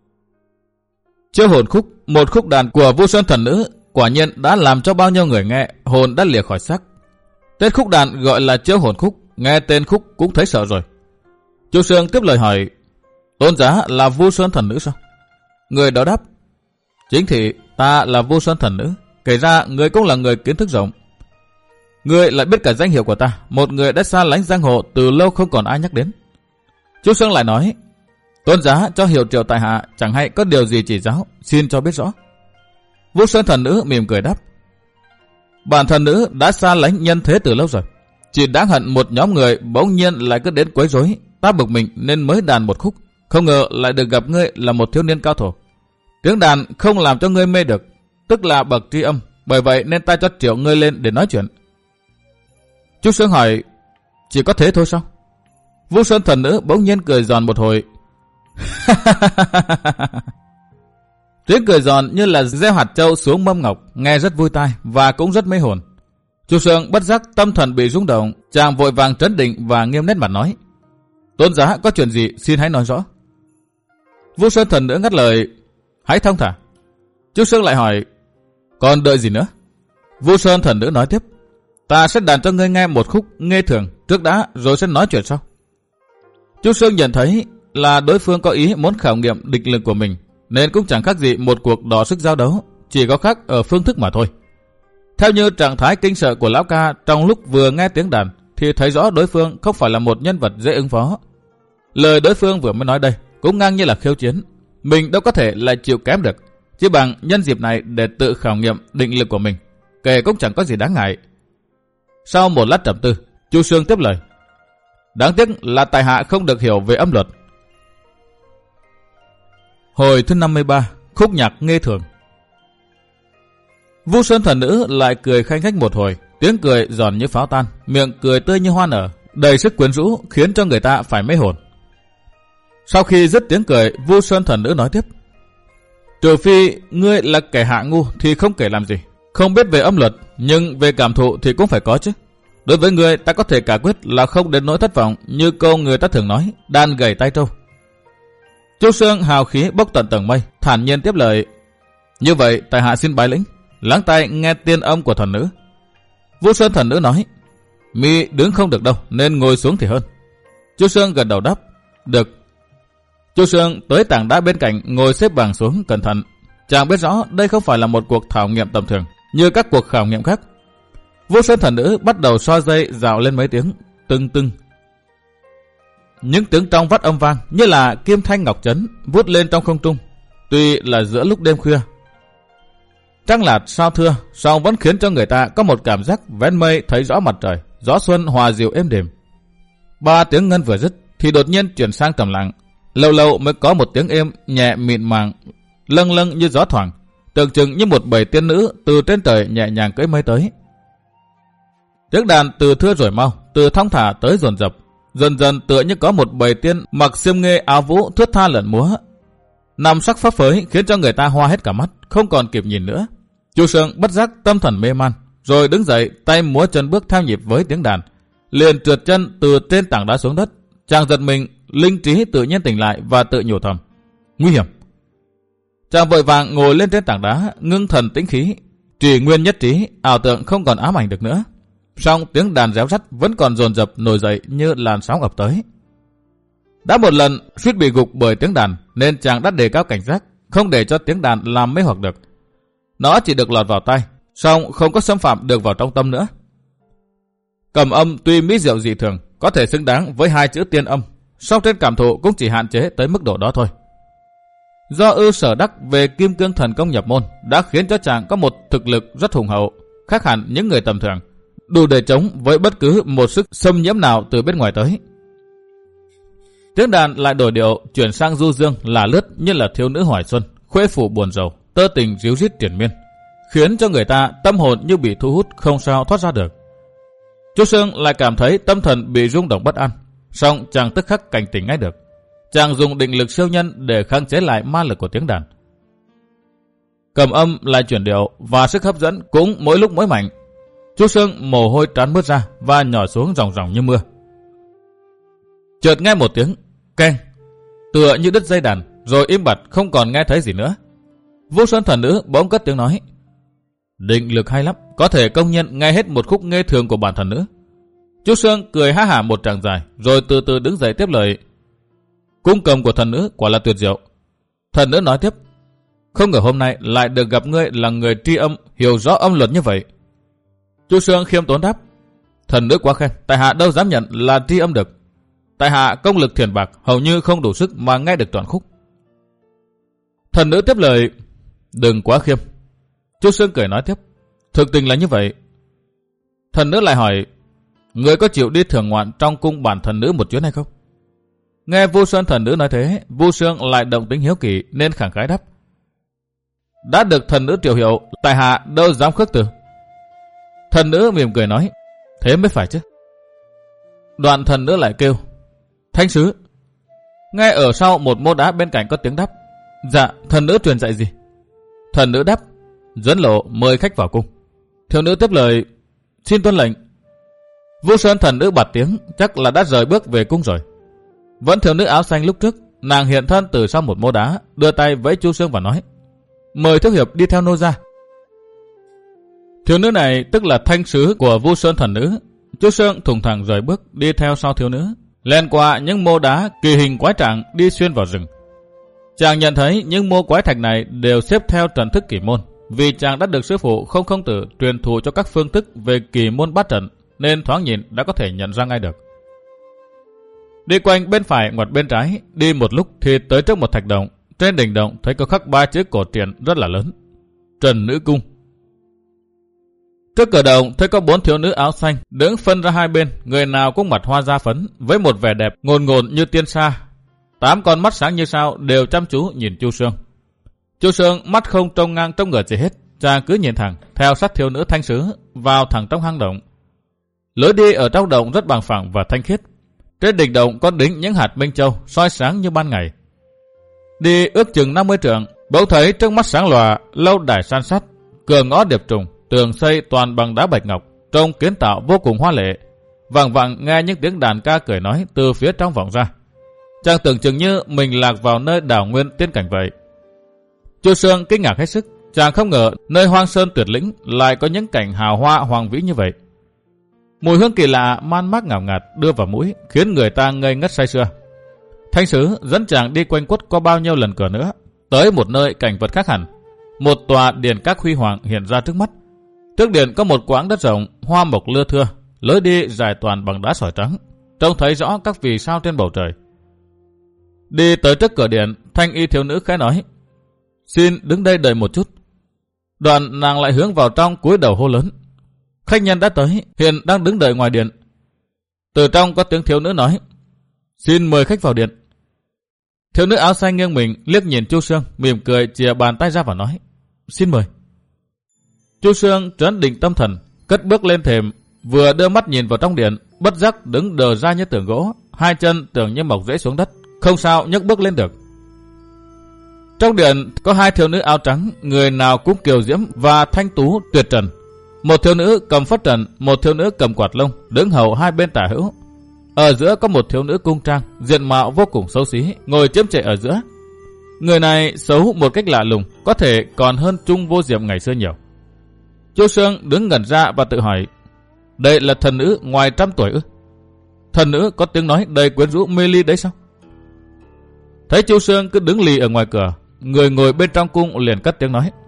Chiêu hồn khúc, một khúc đàn của Vu Sơn thần nữ, quả nhiên đã làm cho bao nhiêu người nghe hồn đã lìa khỏi xác. Tên khúc đàn gọi là chiêu hồn khúc, nghe tên khúc cũng thấy sợ rồi. Chu Xương tiếp lời hỏi, tôn giá là Vu Sơn thần nữ sao? Người đó đáp, chính thị ta là Vu Sơn thần nữ, kể ra người cũng là người kiến thức rộng. Người lại biết cả danh hiệu của ta, một người đã xa lánh giang hồ từ lâu không còn ai nhắc đến. Chu Xương lại nói, tôn giá cho hiệu triệu tại hạ, chẳng hay có điều gì chỉ giáo, xin cho biết rõ. Vu Sơn thần nữ mỉm cười đáp, bản thần nữ đã xa lánh nhân thế từ lâu rồi, chỉ đáng hận một nhóm người bỗng nhiên lại cứ đến quấy rối, ta bực mình nên mới đàn một khúc, không ngờ lại được gặp ngươi là một thiếu niên cao thổ. Tiếng đàn không làm cho ngươi mê được, tức là bậc tri âm, bởi vậy nên ta cho triệu ngươi lên để nói chuyện. Chu Xương hỏi, chỉ có thế thôi sao? Vu Sơn thần nữ bỗng nhiên cười giòn một hồi. Tiếng cười giòn như là gieo hạt châu xuống mâm ngọc, nghe rất vui tai và cũng rất mê hồn. Chu Sương bất giác tâm thần bị rung động, chàng vội vàng trấn định và nghiêm nét mặt nói: Tôn giá có chuyện gì xin hãy nói rõ. Vu Sơn thần nữ ngắt lời: Hãy thong thả. Chu Sương lại hỏi: Còn đợi gì nữa? Vu Sơn thần nữ nói tiếp: Ta sẽ đàn cho ngươi nghe một khúc nghe thường trước đã, rồi sẽ nói chuyện sau. Chu Sương nhận thấy là đối phương có ý muốn khảo nghiệm địch lực của mình, nên cũng chẳng khác gì một cuộc đọ sức giao đấu, chỉ có khác ở phương thức mà thôi. Theo như trạng thái kinh sợ của lão ca trong lúc vừa nghe tiếng đàn, thì thấy rõ đối phương không phải là một nhân vật dễ ứng phó. Lời đối phương vừa mới nói đây cũng ngang như là khiêu chiến, mình đâu có thể lại chịu kém được, chỉ bằng nhân dịp này để tự khảo nghiệm định lực của mình, kể cũng chẳng có gì đáng ngại. Sau một lát trầm tư, Chu Sương tiếp lời: Đáng tiếc là tại hạ không được hiểu về âm luật. Hồi thứ năm mươi ba, khúc nhạc nghe thường. Vu Sơn thần nữ lại cười khanh khách một hồi, tiếng cười giòn như pháo tan, miệng cười tươi như hoa nở, đầy sức quyến rũ khiến cho người ta phải mê hồn. Sau khi dứt tiếng cười, Vu Sơn thần nữ nói tiếp: Trừ phi ngươi là kẻ hạ ngu thì không kể làm gì, không biết về âm luật, nhưng về cảm thụ thì cũng phải có chứ. Đối với ngươi ta có thể cả quyết là không đến nỗi thất vọng như câu người ta thường nói, đan gầy tay trâu. Chu Sương hào khí bốc tận tầng mây, thản nhiên tiếp lời: Như vậy tại hạ xin bái lĩnh, lắng tai nghe tiên âm của thần nữ. Vu Sơn thần nữ nói: Mi đứng không được đâu, nên ngồi xuống thì hơn. Chu Sương gật đầu đáp: Được. Chu Sương tới tảng đá bên cạnh ngồi xếp bằng xuống cẩn thận. Chàng biết rõ đây không phải là một cuộc khảo nghiệm tầm thường như các cuộc khảo nghiệm khác. Vu Sơn thần nữ bắt đầu xoa dây dạo lên mấy tiếng, tưng tưng. Những tiếng trong vắt âm vang như là kim thanh ngọc chấn vút lên trong không trung. Tuy là giữa lúc đêm khuya, trăng lạt sao thưa, song vẫn khiến cho người ta có một cảm giác vén mây thấy rõ mặt trời, gió xuân hòa dịu êm đềm. Ba tiếng ngân vừa dứt thì đột nhiên chuyển sang trầm lặng, lâu lâu mới có một tiếng êm nhẹ mịn màng, lâng lâng như gió thoảng, tưởng chừng như một bầy tiên nữ từ trên trời nhẹ nhàng cưỡi mây tới. Tiếng đàn từ thưa rồi mau, từ thong thả tới dồn dập, dần dần tựa như có một bầy tiên mặc xiêm nghê áo vũ thướt tha lẫn múa, nằm sắc phấp phới khiến cho người ta hoa hết cả mắt, không còn kịp nhìn nữa. Chu Sương bất giác tâm thần mê man, rồi đứng dậy, tay múa chân bước theo nhịp với tiếng đàn, liền trượt chân từ trên tảng đá xuống đất. Chàng giật mình, linh trí tự nhiên tỉnh lại và tự nhủ thầm: Nguy hiểm. Chàng vội vàng ngồi lên trên tảng đá, ngưng thần tĩnh khí, trì nguyên nhất trí, ảo tượng không còn ám ảnh được nữa. Song tiếng đàn réo rắt vẫn còn dồn dập nổi dậy như làn sóng ập tới. Đã một lần suýt bị gục bởi tiếng đàn, nên chàng đã đề cao cảnh giác, không để cho tiếng đàn làm mê hoặc được. Nó chỉ được lọt vào tai, song không có xâm phạm được vào trong tâm nữa. Cầm âm tuy mỹ diệu dị thường, có thể xứng đáng với hai chữ tiên âm, song trên cảm thụ cũng chỉ hạn chế tới mức độ đó thôi. Do ưu sở đắc về kim cương thần công nhập môn đã khiến cho chàng có một thực lực rất hùng hậu, khác hẳn những người tầm thường, đủ để chống với bất cứ một sức xâm nhiễm nào từ bên ngoài tới. Tiếng đàn lại đổi điệu, chuyển sang du dương là lướt như là thiếu nữ hoài xuân, khuê phủ buồn rầu, tơ tình ríu rít triền miên, khiến cho người ta tâm hồn như bị thu hút không sao thoát ra được. Chu Sương lại cảm thấy tâm thần bị rung động bất an, song chàng tức khắc cảnh tỉnh ngay được. Chàng dùng định lực siêu nhân để kháng chế lại ma lực của tiếng đàn. Cầm âm lại chuyển điệu và sức hấp dẫn cũng mỗi lúc mỗi mạnh. Chu Sương mồ hôi trán mướt ra và nhỏ xuống ròng ròng như mưa. Chợt nghe một tiếng keng, tựa như đứt dây đàn, rồi im bặt không còn nghe thấy gì nữa. Vu Sơn thần nữ bỗng cất tiếng nói: Định lực hay lắm, có thể công nhận nghe hết một khúc nghe thường của bản thần nữ. Chu Sương cười ha hả một tràng dài, rồi từ từ đứng dậy tiếp lời: Cung cầm của thần nữ quả là tuyệt diệu. Thần nữ nói tiếp: Không ngờ hôm nay lại được gặp ngươi là người tri âm, hiểu rõ âm luật như vậy. Chu Sương khiêm tốn đáp: Thần nữ quá khen, tại hạ đâu dám nhận là tri âm được. Tại hạ công lực thiền bạc, hầu như không đủ sức mà nghe được toàn khúc. Thần nữ tiếp lời: Đừng quá khiêm. Chu Sương cười nói tiếp: Thực tình là như vậy. Thần nữ lại hỏi: Ngươi có chịu đi thưởng ngoạn trong cung bản thần nữ một chuyến hay không? Nghe Vu Sơn thần nữ nói thế, Vu Sương lại động tính hiếu kỳ nên khẳng khái đáp: Đã được thần nữ triệu hiệu, tại hạ đâu dám khước từ. Thần nữ mỉm cười nói: Thế mới phải chứ. Đoạn thần nữ lại kêu: Thánh sứ. Nghe ở sau một mô đá bên cạnh có tiếng đáp: Dạ, thần nữ truyền dạy gì? Thần nữ đáp: Dẫn lộ mời khách vào cung. Thiếu nữ tiếp lời: Xin tuân lệnh. Vu Sơn thần nữ bật tiếng, chắc là đã rời bước về cung rồi. Vẫn thiếu nữ áo xanh lúc trước, nàng hiện thân từ sau một mô đá, đưa tay vẫy Chu Xương và nói: Mời thiếu hiệp đi theo nô gia. Thiếu nữ này tức là thanh sứ của Vu Sơn thần nữ. Chu Xương thùng thẳng rời bước đi theo sau thiếu nữ, len qua những mô đá kỳ hình quái trạng đi xuyên vào rừng. Chàng nhận thấy những mô quái thạch này đều xếp theo trận thức kỳ môn, vì chàng đã được sư phụ Không Không Tử truyền thụ cho các phương thức về kỳ môn bát trận, nên thoáng nhìn đã có thể nhận ra ngay được. Đi quanh bên phải ngoặt bên trái, đi một lúc thì tới trước một thạch động. Trên đỉnh động thấy có khắc ba chữ cổ truyện rất là lớn: Trần Nữ Cung. Trước cửa động thấy có bốn thiếu nữ áo xanh đứng phân ra hai bên, người nào cũng mặt hoa da phấn, với một vẻ đẹp ngồn ngồn như tiên sa. Tám con mắt sáng như sao đều chăm chú nhìn Chu Xương. Chu Xương mắt không trông ngang trông ngửa gì hết, chàng cứ nhìn thẳng theo sát thiếu nữ thanh sứ vào thẳng trong hang động. Lối đi ở trong động rất bằng phẳng và thanh khiết. Trên đỉnh động có đính những hạt minh châu soi sáng như ban ngày. Đi ước chừng năm mươi trượng, bỗng thấy trước mắt sáng lòa lâu đài san sát, cửa ngõ điệp trùng, tường xây toàn bằng đá bạch ngọc, trông kiến tạo vô cùng hoa lệ. Vẳng vẳng nghe những tiếng đàn ca cười nói từ phía trong vọng ra. Chàng tưởng chừng như mình lạc vào nơi đảo nguyên tiên cảnh vậy. Chu Xương kinh ngạc hết sức, chàng không ngờ nơi hoang sơn tuyệt lĩnh lại có những cảnh hào hoa hoàng vĩ như vậy. Mùi hương kỳ lạ man mác ngào ngạt đưa vào mũi, khiến người ta ngây ngất say sưa. Thanh sứ dẫn chàng đi quanh quất qua bao nhiêu lần cửa nữa, tới một nơi cảnh vật khác hẳn. Một tòa điện các huy hoàng hiện ra trước mắt. Trước điện có một quãng đất rộng, hoa mộc lưa thưa, lối đi dài toàn bằng đá sỏi trắng, trông thấy rõ các vì sao trên bầu trời. Đi tới trước cửa điện, thanh y thiếu nữ khẽ nói: Xin đứng đây đợi một chút. Đoạn nàng lại hướng vào trong cúi đầu hô lớn: Khách nhân đã tới, hiện đang đứng đợi ngoài điện. Từ trong có tiếng thiếu nữ nói: Xin mời khách vào điện. Thiếu nữ áo xanh nghiêng mình liếc nhìn Chu Xương, mỉm cười chìa bàn tay ra và nói: Xin mời. Chu Xương trấn định tâm thần, cất bước lên thềm, vừa đưa mắt nhìn vào trong điện, bất giác đứng đờ ra như tường gỗ, hai chân tưởng như mọc rễ xuống đất, không sao nhấc bước lên được. Trong điện có hai thiếu nữ áo trắng, người nào cũng kiều diễm và thanh tú tuyệt trần. Một thiếu nữ cầm phất trần, một thiếu nữ cầm quạt lông, đứng hầu hai bên tả hữu. Ở giữa có một thiếu nữ cung trang, diện mạo vô cùng xấu xí, ngồi chiếm trệ ở giữa. Người này xấu một cách lạ lùng, có thể còn hơn Trung Vô Diệm ngày xưa nhiều. Chu Xương đứng ngẩn ra và tự hỏi: Đây là thần nữ ngoài trăm tuổi ư? Thần nữ có tiếng nói đầy quyến rũ mê ly đấy sao? Thấy Chu Xương cứ đứng lì ở ngoài cửa, người ngồi bên trong cung liền cất tiếng nói: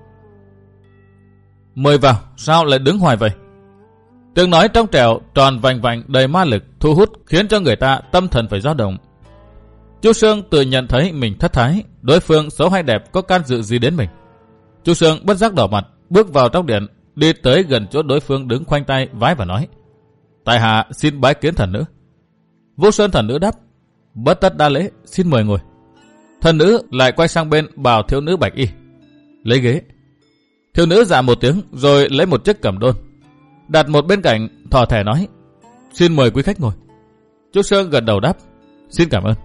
Mời vào, sao lại đứng hoài vậy? Tiếng nói trong trẻo, tròn vành vành đầy ma lực, thu hút khiến cho người ta tâm thần phải dao động. Chu Xương tự nhận thấy mình thất thái, đối phương xấu hay đẹp có can dự gì đến mình. Chu Xương bất giác đỏ mặt, bước vào trong điện, đi tới gần chỗ đối phương đứng khoanh tay vái và nói: Tại hạ xin bái kiến thần nữ. Vô Sơn thần nữ đáp: Bất tất đa lễ, xin mời ngồi. Thần nữ lại quay sang bên bảo thiếu nữ bạch y: Lấy ghế. Thiếu nữ dạ một tiếng rồi lấy một chiếc cẩm đôn đặt một bên cạnh, thỏ thẻ nói: Xin mời quý khách ngồi. Chu Xương gật đầu đáp: Xin cảm ơn.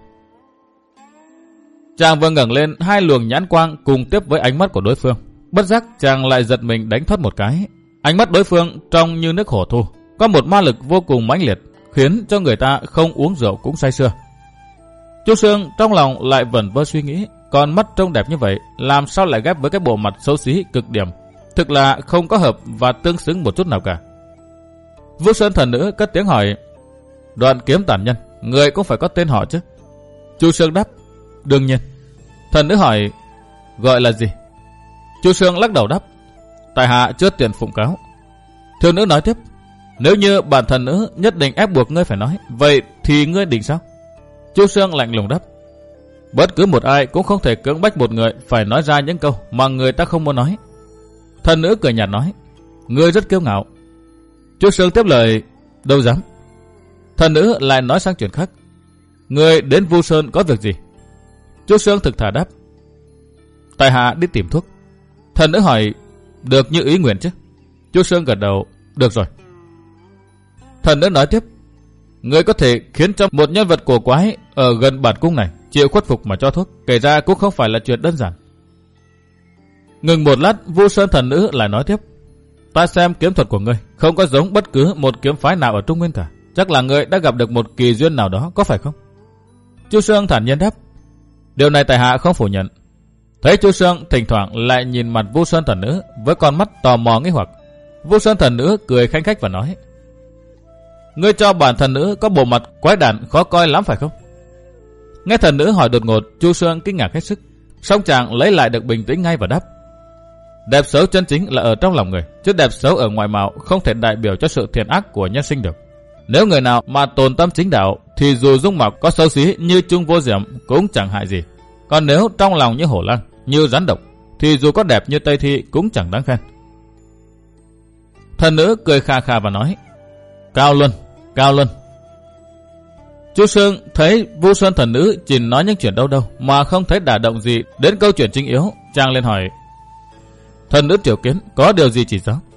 Chàng vừa ngẩng lên, hai luồng nhãn quang cùng tiếp với ánh mắt của đối phương. Bất giác chàng lại giật mình đánh thoát một cái. Ánh mắt đối phương trong như nước hồ thu, có một ma lực vô cùng mãnh liệt, khiến cho người ta không uống rượu cũng say sưa. Chu Xương trong lòng lại vẩn vơ suy nghĩ, con mắt trông đẹp như vậy, làm sao lại ghép với cái bộ mặt xấu xí cực điểm, thực là không có hợp và tương xứng một chút nào cả. Vũ Sơn thần nữ cất tiếng hỏi: Đoạn Kiếm tản nhân, người cũng phải có tên họ chứ? Chu Xương đáp: Đương nhiên. Thần nữ hỏi: Gọi là gì? Chu Xương lắc đầu đáp: Tại hạ chưa tiền phụng cáo. Thiếu nữ nói tiếp: Nếu như bản thần nữ nhất định ép buộc ngươi phải nói, vậy thì ngươi định sao? Chu Xương lạnh lùng đáp: Bất cứ một ai cũng không thể cưỡng bách một người phải nói ra những câu mà người ta không muốn nói. Thần nữ cười nhạt nói: Ngươi rất kiêu ngạo. Chu Xương tiếp lời: Đâu dám. Thần nữ lại nói sang chuyện khác: Ngươi đến Vu Sơn có việc gì? Chu Xương thực thà đáp: Tại hạ đi tìm thuốc. Thần nữ hỏi: Được như ý nguyện chứ? Chu Xương gật đầu: Được rồi. Thần nữ nói tiếp: Ngươi có thể khiến cho một nhân vật cổ quái ở gần bản cung này chịu khuất phục mà cho thuốc, kể ra cũng không phải là chuyện đơn giản. Ngừng một lát, Vu Sơn thần nữ lại nói tiếp. Ta xem kiếm thuật của ngươi không có giống bất cứ một kiếm phái nào ở Trung Nguyên cả. Chắc là ngươi đã gặp được một kỳ duyên nào đó, có phải không? Chu Sương thản nhiên đáp. Điều này tại hạ không phủ nhận. Thấy Chu Sương thỉnh thoảng lại nhìn mặt Vu Sơn thần nữ với con mắt tò mò nghi hoặc. Vu Sơn thần nữ cười khanh khách và nói. Ngươi cho bản thần nữ có bộ mặt quái đản khó coi lắm phải không? Nghe thần nữ hỏi đột ngột, Chu Sương kinh ngạc hết sức. Song chàng lấy lại được bình tĩnh ngay và đáp. Đẹp xấu chân chính là ở trong lòng người, chứ đẹp xấu ở ngoài mạo không thể đại biểu cho sự thiện ác của nhân sinh được. Nếu người nào mà tồn tâm chính đạo thì dù dung mạo có xấu xí như Trung Vô Diệm cũng chẳng hại gì. Còn nếu trong lòng như hổ lang, như rắn độc thì dù có đẹp như Tây Thi cũng chẳng đáng khen. Thần nữ cười khà khà và nói. Cao luân, cao luân. Chu Sương thấy Vu Sơn thần nữ chỉ nói những chuyện đâu đâu mà không thấy đả động gì đến câu chuyện chính yếu, chàng lên hỏi. Thần nữ triệu kiến có điều gì chỉ giáo?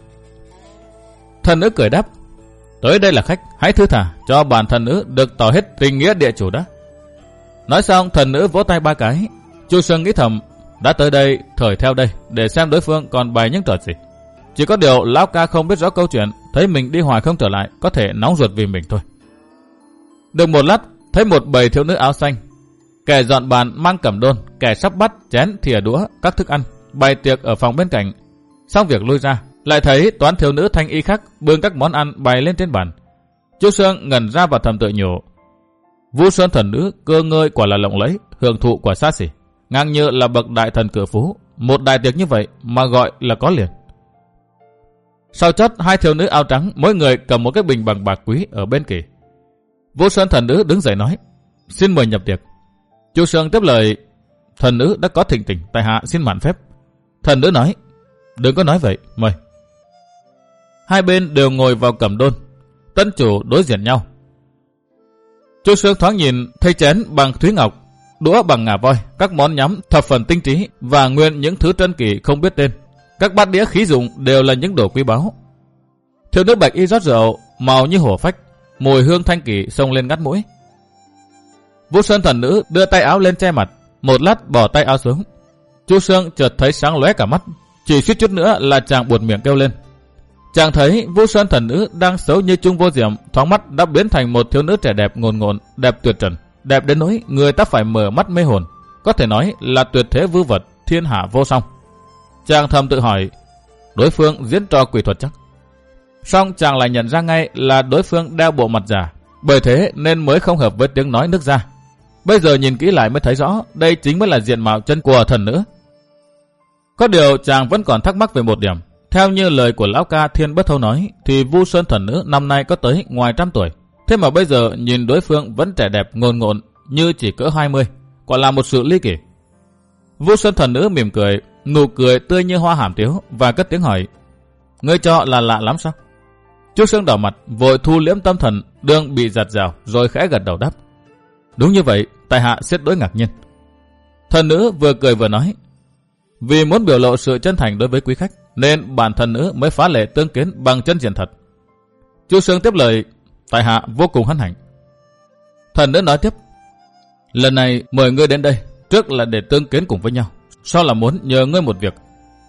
Thần nữ cười đáp. Tới đây là khách, hãy thư thả cho bản thần nữ được tỏ hết tình nghĩa địa chủ đã. Nói xong thần nữ vỗ tay ba cái. Chu Sương nghĩ thầm, đã tới đây thời theo đây để xem đối phương còn bày những trò gì. Chỉ có điều lão ca không biết rõ câu chuyện, thấy mình đi hoài không trở lại, có thể nóng ruột vì mình thôi. Được một lát, thấy một bầy thiếu nữ áo xanh, kẻ dọn bàn mang cẩm đôn, kẻ sắp bắt chén thìa đũa các thức ăn, bày tiệc ở phòng bên cạnh. Xong việc lui ra, lại thấy toán thiếu nữ thanh y khác bưng các món ăn bày lên trên bàn. Chu Sương ngẩn ra và thầm tự nhủ. Vu Sơn thần nữ cơ ngơi quả là lộng lẫy, hưởng thụ quả xa xỉ, ngang như là bậc đại thần cử phú. Một đại tiệc như vậy mà gọi là có liền. Sau chót hai thiếu nữ áo trắng mỗi người cầm một cái bình bằng bạc quý ở bên kỷ. Vu Sơn thần nữ đứng dậy nói. Xin mời nhập tiệc. Chu Sương tiếp lời. Thần nữ đã có thỉnh tình, tại hạ xin mạn phép. Thần nữ nói. Đừng có nói vậy, mời. Hai bên đều ngồi vào cẩm đôn, tân chủ đối diện nhau. Chu Sương thoáng nhìn thấy chén bằng thúy ngọc, đũa bằng ngà voi, các món nhắm thập phần tinh trí và nguyên những thứ trân kỳ không biết tên. Các bát đĩa khí dụng đều là những đồ quý báu. Thiếu nữ bạch y rót rượu, màu như hổ phách, mùi hương thanh kỳ xông lên ngắt mũi. Vu Sơn thần nữ đưa tay áo lên che mặt, một lát bỏ tay áo xuống. Chu Sương chợt thấy sáng lóe cả mắt, chỉ suýt chút nữa là chàng buột miệng kêu lên. Chàng thấy Vu Sơn thần nữ đang xấu như Trung Vô Diệm, thoáng mắt đã biến thành một thiếu nữ trẻ đẹp ngồn ngộn, đẹp tuyệt trần, đẹp đến nỗi người ta phải mở mắt mê hồn, có thể nói là tuyệt thế vưu vật, thiên hạ vô song. Chàng thầm tự hỏi, đối phương diễn trò quỷ thuật chắc? Xong chàng lại nhận ra ngay là đối phương đeo bộ mặt giả, bởi thế nên mới không hợp với tiếng nói nước ra. Bây giờ nhìn kỹ lại mới thấy rõ, đây chính mới là diện mạo chân của thần nữ. Có điều chàng vẫn còn thắc mắc về một điểm. Theo như lời của lão ca Thiên Bất Thâu nói, thì Vu Sơn thần nữ năm nay có tới ngoài trăm tuổi. Thế mà bây giờ nhìn đối phương vẫn trẻ đẹp ngồn ngộn như chỉ cỡ hai mươi, quả là một sự ly kỳ. Vu Sơn thần nữ mỉm cười, nụ cười tươi như hoa hàm tiếu và cất tiếng hỏi: Ngươi cho là lạ lắm sao? Chu Sương đỏ mặt, vội thu liễm tâm thần, đương bị giật giào, rồi khẽ gật đầu đáp: Đúng như vậy, tại hạ xét đối ngạc nhiên. Thần nữ vừa cười vừa nói: Vì muốn biểu lộ sự chân thành đối với quý khách, nên bản thần nữ mới phá lệ tương kiến bằng chân diện thật. Chu Sương tiếp lời: Tại hạ vô cùng hân hạnh. Thần nữ nói tiếp: Lần này mời ngươi đến đây, trước là để tương kiến cùng với nhau, sau là muốn nhờ ngươi một việc.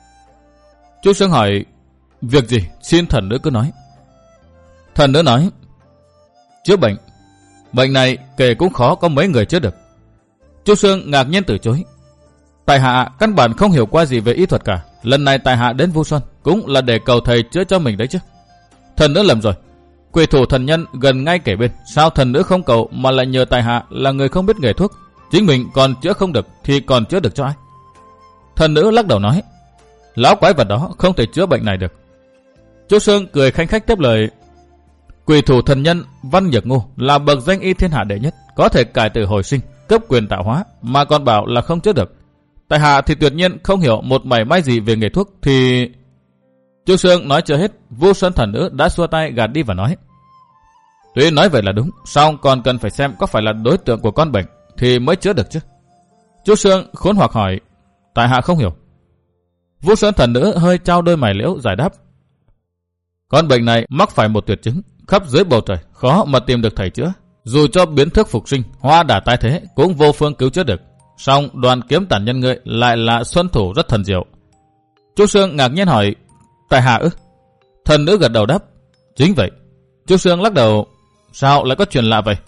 Chu Sương hỏi: Việc gì? Xin thần nữ cứ nói. Thần nữ nói: Chữa bệnh. Bệnh này kể cũng khó có mấy người chữa được. Chu Sương ngạc nhiên từ chối: Tại hạ căn bản không hiểu qua gì về y thuật cả. Lần này tại hạ đến Vu Xuân cũng là để cầu thầy chữa cho mình đấy chứ. Thần nữ lầm rồi. Quỷ thủ thần nhân gần ngay kể bên, sao thần nữ không cầu mà lại nhờ tại hạ là người không biết nghề thuốc, chính mình còn chữa không được thì còn chữa được cho ai? Thần nữ lắc đầu nói: Lão quái vật đó không thể chữa bệnh này được. Chu Sương cười khanh khách tiếp lời: Quỷ thủ thần nhân Văn Nhược Ngô là bậc danh y thiên hạ đệ nhất, có thể cải tử hồi sinh, cấp quyền tạo hóa, mà còn bảo là không chữa được. Tại hạ thì tuyệt nhiên không hiểu một mảy may gì về nghề thuốc thì... Chu Sương nói chưa hết, Vu Sơn thần nữ đã xua tay gạt đi và nói: Tuy nói vậy là đúng, song còn cần phải xem có phải là đối tượng của con bệnh thì mới chữa được chứ. Chu Sương khốn hoặc hỏi: Tại hạ không hiểu. Vu Sơn thần nữ hơi trao đôi mày liễu giải đáp: Con bệnh này mắc phải một tuyệt chứng, khắp dưới bầu trời khó mà tìm được thầy chữa. Dù cho biến thức phục sinh, hoa đả tái thế cũng vô phương cứu chữa được. Song đoàn kiếm tản nhân ngươi lại là xuân thủ rất thần diệu. Trúc Xương ngạc nhiên hỏi, tại hạ ư? Thần nữ gật đầu đáp, chính vậy. Trúc Xương lắc đầu, sao lại có chuyện lạ vậy?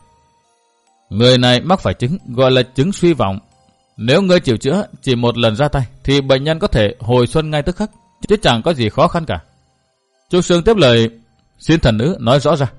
Người này mắc phải chứng gọi là chứng suy vọng. Nếu ngươi chịu chữa chỉ một lần ra tay thì bệnh nhân có thể hồi xuân ngay tức khắc, chứ chẳng có gì khó khăn cả. Trúc Xương tiếp lời, xin thần nữ nói rõ ra.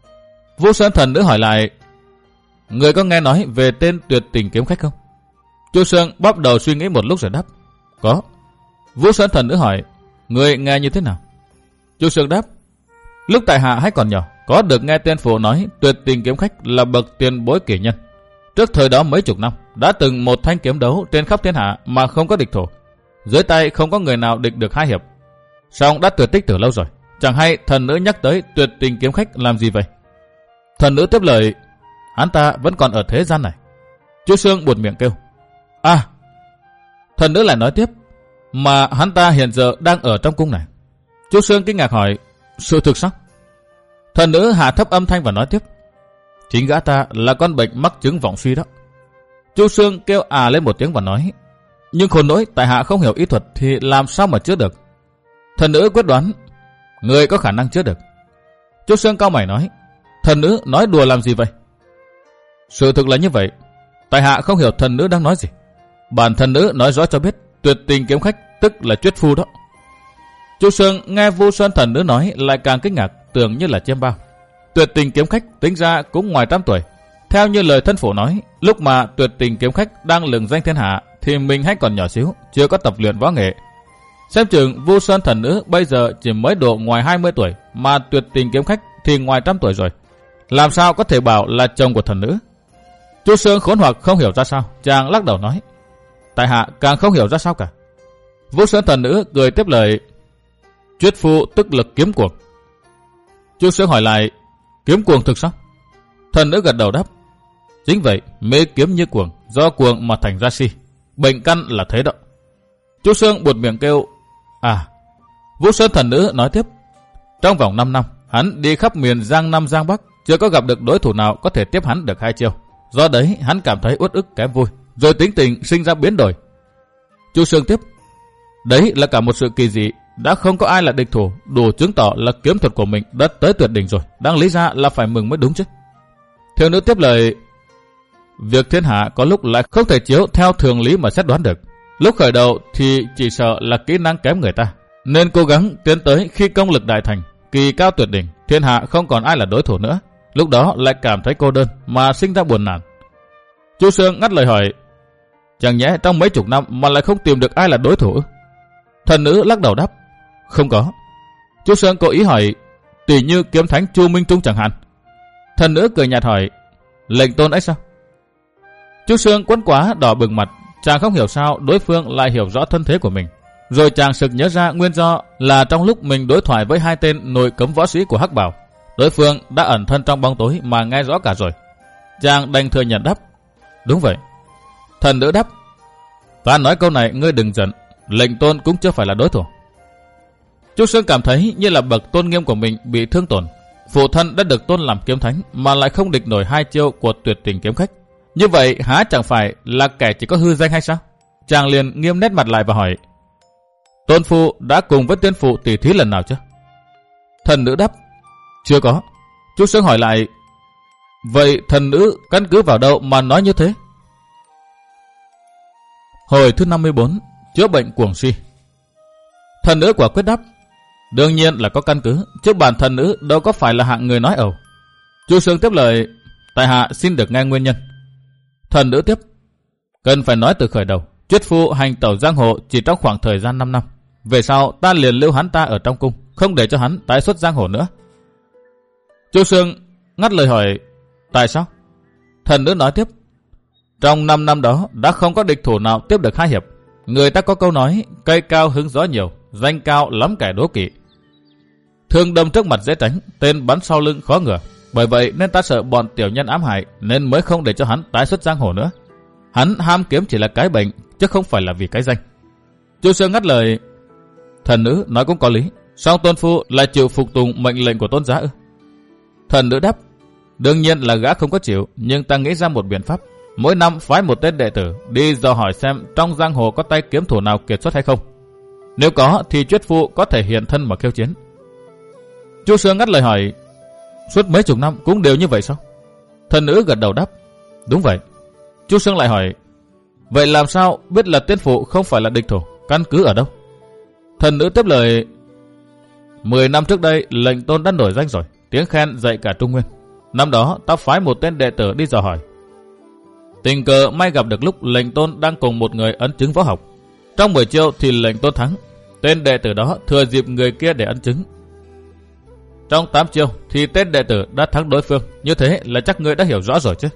Vũ Sơn thần nữ hỏi lại, người có nghe nói về tên Tuyệt Tình kiếm khách không? Trúc Xương bóp đầu suy nghĩ một lúc rồi đáp, có. Vũ Sơn thần nữ hỏi, người nghe như thế nào? Trúc Xương đáp, lúc tại hạ hay còn nhỏ, có được nghe tên phụ nói Tuyệt Tình kiếm khách là bậc tiền bối kỳ nhân. Trước thời đó mấy chục năm, đã từng một thanh kiếm đấu trên khắp thiên hạ mà không có địch thủ. Dưới tay không có người nào địch được hai hiệp. Song đã tuyệt tích từ lâu rồi, chẳng hay thần nữ nhắc tới Tuyệt Tình kiếm khách làm gì vậy? Thần nữ tiếp lời, hắn ta vẫn còn ở thế gian này. Trúc Xương buột miệng kêu, à. Thần nữ lại nói tiếp, mà hắn ta hiện giờ đang ở trong cung này. Trúc Xương kinh ngạc hỏi, sự thực sao? Thần nữ hạ thấp âm thanh và nói tiếp, chính gã ta là con bệnh mắc chứng vọng suy đó. Trúc Xương kêu à lên một tiếng và nói, nhưng khốn nỗi tại hạ không hiểu y thuật thì làm sao mà chữa được? Thần nữ quyết đoán, người có khả năng chữa được. Trúc Xương cau mày nói, thần nữ nói đùa làm gì vậy? Sự thực là như vậy, tại hạ không hiểu thần nữ đang nói gì. Bản thần nữ nói rõ cho biết, Tuyệt Tình kiếm khách tức là Chuyết Phu đó. Trúc Xương nghe Vu Sơn thần nữ nói lại càng kinh ngạc, tưởng như là chiêm bao. Tuyệt Tình kiếm khách tính ra cũng ngoài trăm tuổi. Theo như lời thân phụ nói, lúc mà Tuyệt Tình kiếm khách đang lừng danh thiên hạ thì mình hay còn nhỏ xíu, chưa có tập luyện võ nghệ. Xem chừng Vu Sơn thần nữ bây giờ chỉ mới độ ngoài hai mươi tuổi, mà Tuyệt Tình kiếm khách thì ngoài trăm tuổi rồi. Làm sao có thể bảo là chồng của thần nữ? Trúc Xương khốn hoặc không hiểu ra sao, chàng lắc đầu nói, tại hạ càng không hiểu ra sao cả. Vũ Sơn thần nữ cười tiếp lời, Chuyết Phu tức lực kiếm cuồng. Trúc Xương hỏi lại, kiếm cuồng thực sao? Thần nữ gật đầu đáp, chính vậy, mê kiếm như cuồng, do cuồng mà thành ra si. Bệnh căn là thế đó. Trúc Xương buột miệng kêu, à. Vũ Sơn thần nữ nói tiếp, trong vòng năm năm, hắn đi khắp miền Giang Nam Giang Bắc, chưa có gặp được đối thủ nào có thể tiếp hắn được hai chiêu. Do đấy hắn cảm thấy uất ức kém vui, rồi tính tình sinh ra biến đổi. Trúc Xương tiếp, đấy là cả một sự kỳ dị, đã không có ai là địch thủ, đủ chứng tỏ là kiếm thuật của mình đã tới tuyệt đỉnh rồi, đang lý ra là phải mừng mới đúng chứ. Thiếu nữ tiếp lời, việc thiên hạ có lúc lại không thể chiếu theo thường lý mà xét đoán được. Lúc khởi đầu thì chỉ sợ là kỹ năng kém người ta, nên cố gắng tiến tới khi công lực đại thành, kỳ cao tuyệt đỉnh, thiên hạ không còn ai là đối thủ nữa. Lúc đó lại cảm thấy cô đơn mà sinh ra buồn nản. Chu Sương ngắt lời hỏi, chẳng nhẽ trong mấy chục năm mà lại không tìm được ai là đối thủ? Thần nữ lắc đầu đáp, không có. Chu Sương cố ý hỏi, tỷ như kiếm thánh Chu Minh Trung chẳng hạn. Thần nữ cười nhạt hỏi, lệnh tôn ấy sao? Chu Sương quẫn quá đỏ bừng mặt, chàng không hiểu sao đối phương lại hiểu rõ thân thế của mình. Rồi chàng sực nhớ ra nguyên do là trong lúc mình đối thoại với hai tên nội cấm võ sĩ của Hắc Bảo, đối phương đã ẩn thân trong bóng tối mà nghe rõ cả rồi. Chàng đành thừa nhận đáp, đúng vậy. Thần nữ đáp, ta nói câu này ngươi đừng giận, lệnh tôn cũng chưa phải là đối thủ. Chu Sương cảm thấy như là bậc tôn nghiêm của mình bị thương tổn. Phụ thân đã được tôn làm kiếm thánh mà lại không địch nổi hai chiêu của tuyệt tình kiếm khách. Như vậy há chẳng phải là kẻ chỉ có hư danh hay sao? Chàng liền nghiêm nét mặt lại và hỏi, tôn phu đã cùng với tiên phụ tỷ thí lần nào chưa? Thần nữ đáp, chưa có. Chu Sương hỏi lại, vậy thần nữ căn cứ vào đâu mà nói như thế? Hồi thứ năm mươi bốn, chữa bệnh cuồng suy. Thần nữ quả quyết đáp, đương nhiên là có căn cứ, chứ bản thần nữ đâu có phải là hạng người nói ẩu. Chu Sương tiếp lời, tại hạ xin được nghe nguyên nhân. Thần nữ tiếp, cần phải nói từ khởi đầu. Chuyết Phu hành tẩu giang hồ chỉ trong khoảng thời gian năm năm. Về sau ta liền lưu hắn ta ở trong cung, không để cho hắn tái xuất giang hồ nữa. Chu Sương ngắt lời hỏi, tại sao? Thần nữ nói tiếp, trong năm năm đó đã không có địch thủ nào tiếp được hai hiệp. Người ta có câu nói, cây cao hứng gió nhiều, danh cao lắm kẻ đố kỵ. Thương đâm trước mặt dễ tránh, tên bắn sau lưng khó ngừa. Bởi vậy nên ta sợ bọn tiểu nhân ám hại, nên mới không để cho hắn tái xuất giang hồ nữa. Hắn ham kiếm chỉ là cái bệnh, chứ không phải là vì cái danh. Chu Sương ngắt lời, thần nữ nói cũng có lý, song tôn phu lại chịu phục tùng mệnh lệnh của tôn giá ư? Thần nữ đáp, đương nhiên là gã không có chịu, nhưng ta nghĩ ra một biện pháp. Mỗi năm phái một tên đệ tử đi dò hỏi xem trong giang hồ có tay kiếm thủ nào kiệt xuất hay không. Nếu có thì Chuyết Phu có thể hiện thân mà khiêu chiến. Chu Sương ngắt lời hỏi, suốt mấy chục năm cũng đều như vậy sao? Thần nữ gật đầu đáp, đúng vậy. Chu Sương lại hỏi, vậy làm sao biết là tiên phụ không phải là địch thủ, căn cứ ở đâu? Thần nữ tiếp lời, mười năm trước đây lệnh tôn đã nổi danh rồi, tiếng khen dậy cả Trung Nguyên. Năm đó ta phái một tên đệ tử đi dò hỏi. Tình cờ may gặp được lúc lệnh tôn đang cùng một người ấn chứng võ học. Trong buổi chiều thì lệnh tôn thắng. Tên đệ tử đó thừa dịp người kia để ấn chứng. Trong tám chiêu thì tên đệ tử đã thắng đối phương. Như thế là chắc ngươi đã hiểu rõ rồi chứ?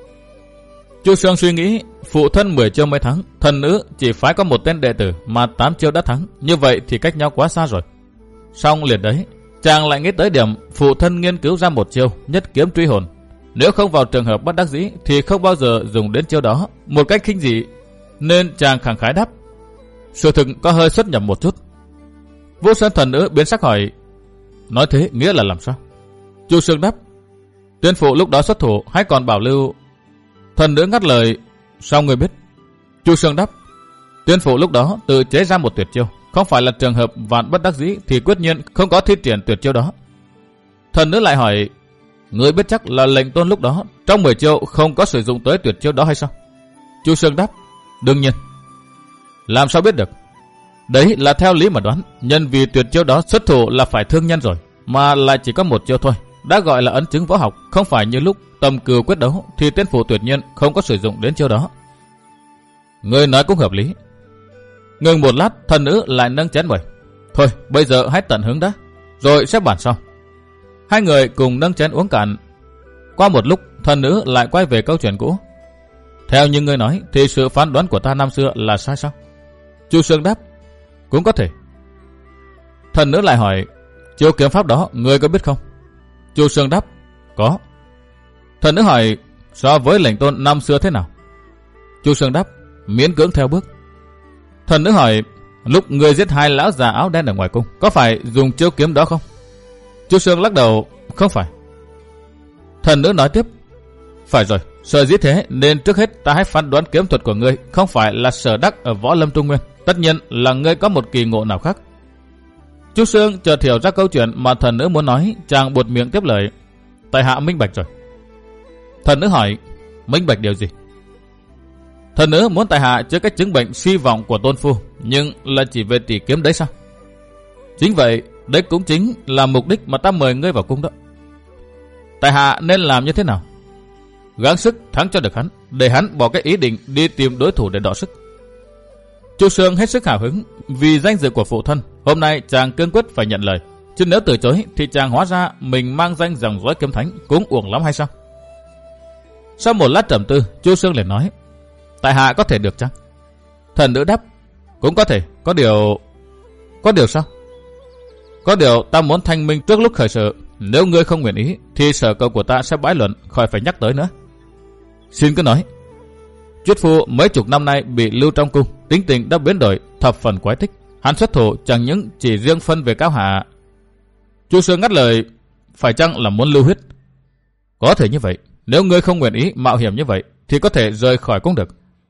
Chu Sương suy nghĩ, phụ thân mười chiêu mới thắng, thần nữ chỉ phái có một tên đệ tử mà tám chiêu đã thắng. Như vậy thì cách nhau quá xa rồi. Xong liền đấy, chàng lại nghĩ tới điểm phụ thân nghiên cứu ra một chiêu nhất kiếm truy hồn. Nếu không vào trường hợp bất đắc dĩ thì không bao giờ dùng đến chiêu đó một cách khinh dị, nên chàng khẳng khái đáp, sự thực có hơi xuất nhập một chút. Vũ Sơn thần nữ biến sắc hỏi, nói thế nghĩa là làm sao? Chu Sương đáp, tiên phụ lúc đó xuất thủ hay còn bảo lưu? Thần nữ ngắt lời, sao người biết? Chu Sương đáp, tiên phụ lúc đó tự chế ra một tuyệt chiêu, không phải là trường hợp vạn bất đắc dĩ thì quyết nhiên không có thi triển tuyệt chiêu đó. Thần nữ lại hỏi, ngươi biết chắc là lệnh tôn lúc đó trong mười chiêu không có sử dụng tới tuyệt chiêu đó hay sao? Chu Sương đáp, đương nhiên. Làm sao biết được? Đấy là theo lý mà đoán, nhân vì tuyệt chiêu đó xuất thủ là phải thương nhân rồi, mà lại chỉ có một chiêu thôi, đã gọi là ấn chứng võ học, không phải như lúc tầm cừu quyết đấu thì tiên phụ tuyệt nhiên không có sử dụng đến chiêu đó. Ngươi nói cũng hợp lý. Ngừng một lát, thần nữ lại nâng chén mời, thôi bây giờ hãy tận hứng đã, rồi sẽ bàn sau. Hai người cùng nâng chén uống cạn. Qua một lúc, thần nữ lại quay về câu chuyện cũ. Theo như ngươi nói thì sự phán đoán của ta năm xưa là sai sao? Chu Sương đáp, cũng có thể. Thần nữ lại hỏi, chiêu kiếm pháp đó ngươi có biết không? Chu Sương đáp, có. Thần nữ hỏi, so với lệnh tôn năm xưa thế nào? Chu Sương đáp, miễn cưỡng theo bước. Thần nữ hỏi, lúc ngươi giết hai lão già áo đen ở ngoài cung, có phải dùng chiêu kiếm đó không? Chu Sương lắc đầu, không phải. Thần nữ nói tiếp, phải rồi, sở dĩ thế nên trước hết ta hãy phán đoán kiếm thuật của ngươi không phải là sở đắc ở võ lâm Trung Nguyên, tất nhiên là ngươi có một kỳ ngộ nào khác. Chu Sương chợt hiểu ra câu chuyện mà thần nữ muốn nói, chàng buột miệng tiếp lời, tại hạ minh bạch rồi. Thần nữ hỏi, minh bạch điều gì? Thần nữ muốn tại hạ chữa cái chứng bệnh suy vọng của tôn phu, nhưng là chỉ về tỷ kiếm đấy sao? Chính vậy, đấy cũng chính là mục đích mà ta mời ngươi vào cung đó. Tại hạ nên làm như thế nào? Gắng sức thắng cho được hắn, để hắn bỏ cái ý định đi tìm đối thủ để đọ sức. Chu Sương hết sức hào hứng, vì danh dự của phụ thân, hôm nay chàng cương quyết phải nhận lời, chứ nếu từ chối thì chàng hóa ra mình mang danh dòng dõi kiếm thánh cũng uổng lắm hay sao? Sau một lát trầm tư, Chu Sương liền nói, tại hạ có thể được chăng? Thần nữ đáp, cũng có thể, có điều... Có điều sao? Có điều ta muốn thanh minh trước lúc khởi sự, nếu ngươi không nguyện ý thì sở cầu của ta sẽ bãi luận, khỏi phải nhắc tới nữa. Xin cứ nói. Chuyết Phu mấy chục năm nay bị lưu trong cung, tính tình đã biến đổi, thập phần quái thích. Hắn xuất thủ chẳng những chỉ riêng phân về cao hạ. Chu Sương ngắt lời, phải chăng là muốn lưu huyết? Có thể như vậy, nếu ngươi không nguyện ý mạo hiểm như vậy thì có thể rời khỏi cũng được.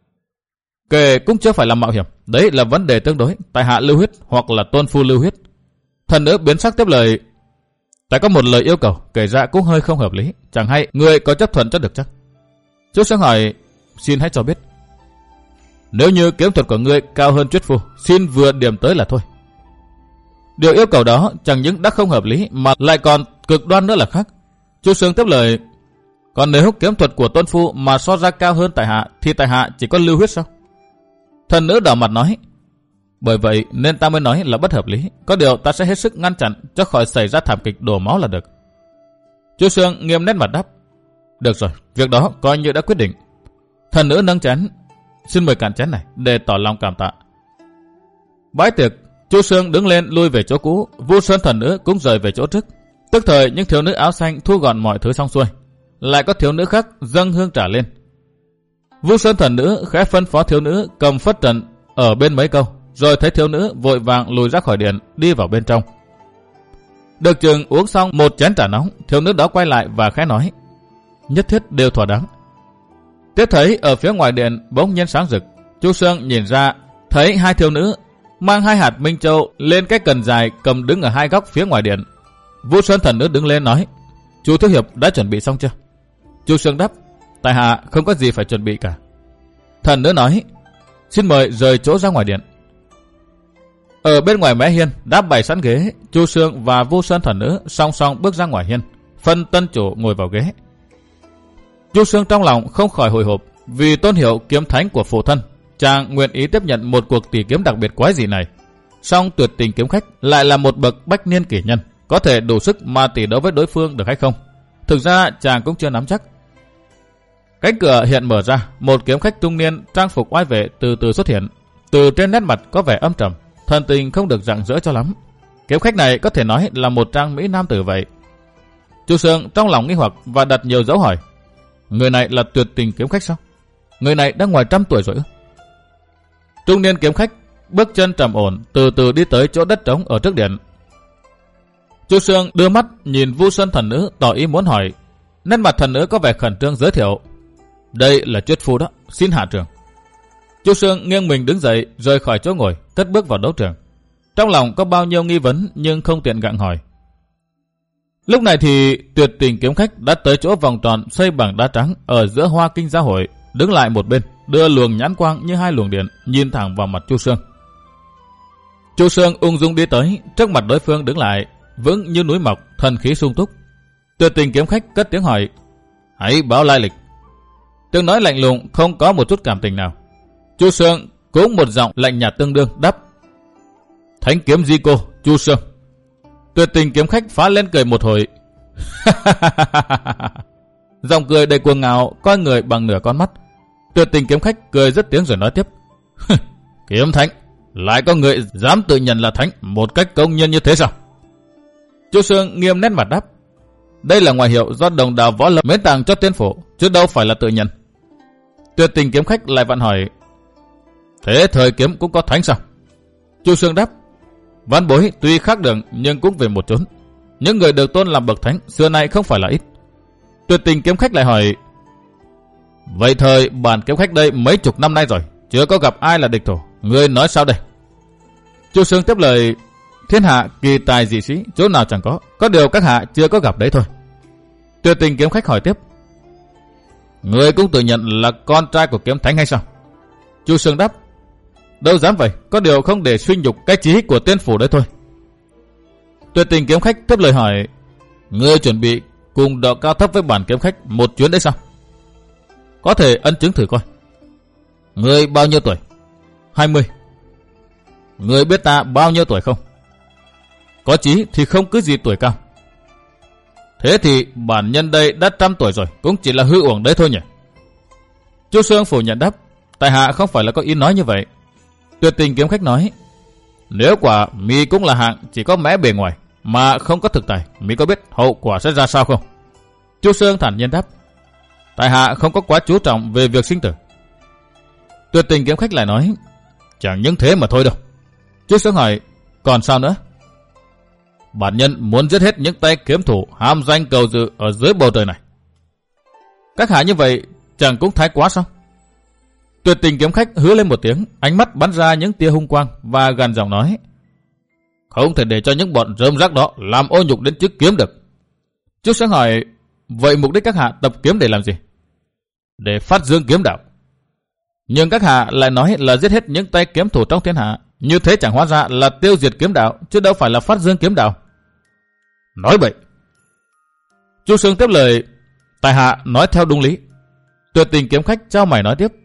Kể cũng chưa phải là mạo hiểm, đấy là vấn đề tương đối, tại hạ lưu huyết hoặc là tôn phu lưu huyết. Thần nữ biến sắc tiếp lời, tại có một lời yêu cầu kể ra cũng hơi không hợp lý, chẳng hay ngươi có chấp thuận cho được chắc? Chu Sương hỏi, xin hãy cho biết. Nếu như kiếm thuật của ngươi cao hơn Chuyết Phu, xin vừa điểm tới là thôi. Điều yêu cầu đó chẳng những đã không hợp lý mà lại còn cực đoan nữa là khác. Chu Sương tiếp lời, còn nếu kiếm thuật của tôn phu mà so ra cao hơn tại hạ thì tại hạ chỉ có lưu huyết sao? Thần nữ đỏ mặt nói, bởi vậy nên ta mới nói là bất hợp lý, có điều ta sẽ hết sức ngăn chặn cho khỏi xảy ra thảm kịch đổ máu là được. Chu Sương nghiêm nét mặt đáp, được rồi, việc đó coi như đã quyết định. Thần nữ nâng chén, xin mời cạn chén này để tỏ lòng cảm tạ. Bãi tiệc, Chu Sương đứng lên lui về chỗ cũ, Vu Sơn thần nữ cũng rời về chỗ trước. Tức thời những thiếu nữ áo xanh thu gọn mọi thứ xong xuôi, lại có thiếu nữ khác dâng hương trả lên. Vu Sơn thần nữ khẽ phân phó thiếu nữ cầm phất trần ở bên mấy câu, rồi thấy thiếu nữ vội vàng lùi ra khỏi điện đi vào bên trong. Được chừng uống xong một chén trà nóng, thiếu nữ đó quay lại và khẽ nói, nhất thiết đều thỏa đáng. Tiếp thấy ở phía ngoài điện bỗng nhiên sáng rực, Chu Sương nhìn ra thấy hai thiếu nữ mang hai hạt minh châu lên cái cần dài cầm đứng ở hai góc phía ngoài điện. Vu Sơn thần nữ đứng lên nói: Chu thiếu hiệp đã chuẩn bị xong chưa? Chu Sương đáp: tại hạ không có gì phải chuẩn bị cả. Thần nữ nói: xin mời rời chỗ ra ngoài điện. Ở bên ngoài mé hiên đã bày sẵn ghế, Chu Sương và Vu Sơn thần nữ song song bước ra ngoài hiên, phân tân chủ ngồi vào ghế. Chu Sương trong lòng không khỏi hồi hộp, vì tôn hiệu kiếm thánh của phụ thân, chàng nguyện ý tiếp nhận một cuộc tỷ kiếm đặc biệt quái dị này. Song Tuyệt Tình kiếm khách lại là một bậc bách niên kỷ nhân, có thể đủ sức mà tỷ đấu với đối phương được hay không? Thực ra chàng cũng chưa nắm chắc. Cánh cửa hiện mở ra, một kiếm khách trung niên trang phục oai vệ từ từ xuất hiện. Từ trên nét mặt có vẻ âm trầm, thần tình không được rạng rỡ cho lắm. Kiếm khách này có thể nói là một trang mỹ nam tử vậy. Chu Sương trong lòng nghi hoặc và đặt nhiều dấu hỏi. Người này là Tuyệt Tình kiếm khách sao? Người này đã ngoài trăm tuổi rồi ư? Trung niên kiếm khách bước chân trầm ổn, từ từ đi tới chỗ đất trống ở trước điện. Chu Sương đưa mắt nhìn Vu Sơn thần nữ, tỏ ý muốn hỏi. Nét mặt thần nữ có vẻ khẩn trương giới thiệu: đây là Chuyết phu đó, xin hạ trường. Chu Sương nghiêng mình đứng dậy, rời khỏi chỗ ngồi, cất bước vào đấu trường. Trong lòng có bao nhiêu nghi vấn nhưng không tiện gặng hỏi. Lúc này thì Tuyệt Tình kiếm khách đã tới chỗ vòng tròn xây bằng đá trắng ở giữa Hoa Kinh Gia Hội, đứng lại một bên, đưa luồng nhãn quang như hai luồng điện nhìn thẳng vào mặt Chu Sương. Chu Sương ung dung đi tới, trước mặt đối phương đứng lại, vững như núi mọc, thần khí sung túc. Tuyệt Tình kiếm khách cất tiếng hỏi: hãy báo lai lịch. Tiếng nói lạnh lùng, không có một chút cảm tình nào. Chu Sương cũng một giọng lạnh nhạt tương đương đáp: Thánh kiếm Di Cô, Chu Sương. Tuyệt Tình kiếm khách phá lên cười một hồi. Giọng cười đầy cuồng ngạo, coi người bằng nửa con mắt. Tuyệt Tình kiếm khách cười rất tiếng rồi nói tiếp: Kiếm thánh, lại có người dám tự nhận là thánh một cách công nhiên như thế sao? Chu Sương nghiêm nét mặt đáp: đây là ngoại hiệu do đồng đạo võ lâm mến tặng cho tiên phủ, chứ đâu phải là tự nhận. Tuyệt Tình kiếm khách lại vặn hỏi: thế thời kiếm cũng có thánh sao? Chu Sương đáp: văn bối tuy khác đường nhưng cũng về một chốn. Những người được tôn làm bậc thánh xưa nay không phải là ít. Tuyệt Tình kiếm khách lại hỏi: vậy thời bản kiếm khách đây mấy chục năm nay rồi, chưa có gặp ai là địch thủ, ngươi nói sao đây? Chu Sương tiếp lời: thiên hạ kỳ tài dị sĩ chỗ nào chẳng có, có điều các hạ chưa có gặp đấy thôi. Tuyệt Tình kiếm khách hỏi tiếp: ngươi cũng tự nhận là con trai của kiếm thánh hay sao? Chu Sương đáp: đâu dám vậy, có điều không để suy nhục cái chí của tiên phủ đấy thôi. Tuyệt Tình kiếm khách tiếp lời hỏi: ngươi chuẩn bị cùng độ cao thấp với bản kiếm khách một chuyến đấy sao? Có thể ân chứng thử coi. Ngươi bao nhiêu tuổi? hai mươi. Ngươi biết ta bao nhiêu tuổi không? Có chí thì không cứ gì tuổi cao. Thế thì bản nhân đây đã trăm tuổi rồi, cũng chỉ là hư uổng đấy thôi nhỉ? Chu Sương phủ nhận đáp: tại hạ không phải là có ý nói như vậy. Tuyệt Tình kiếm khách nói: nếu quả mi cũng là hạng chỉ có mẽ bề ngoài mà không có thực tài, mi có biết hậu quả sẽ ra sao không? Chu Sương thản nhiên đáp: tại hạ không có quá chú trọng về việc sinh tử. Tuyệt Tình kiếm khách lại nói: chẳng những thế mà thôi đâu. Chu Sương hỏi: còn sao nữa? Bản nhân muốn giết hết những tay kiếm thủ ham danh cầu dự ở dưới bầu trời này. Các hạ như vậy chẳng cũng thái quá sao? Tuyệt Tình kiếm khách hứa lên một tiếng, ánh mắt bắn ra những tia hung quang và gằn giọng nói: không thể để cho những bọn rơm rác đó làm ô nhục đến chiếc kiếm được. Chu Sương hỏi: vậy mục đích các hạ tập kiếm để làm gì? Để phát dương kiếm đạo. Nhưng các hạ lại nói là giết hết những tay kiếm thủ trong thiên hạ, như thế chẳng hóa ra là tiêu diệt kiếm đạo, chứ đâu phải là phát dương kiếm đạo. Nói bậy. Chu Sương tiếp lời: tại hạ nói theo đúng lý. Tuyệt Tình kiếm khách trao mày nói tiếp: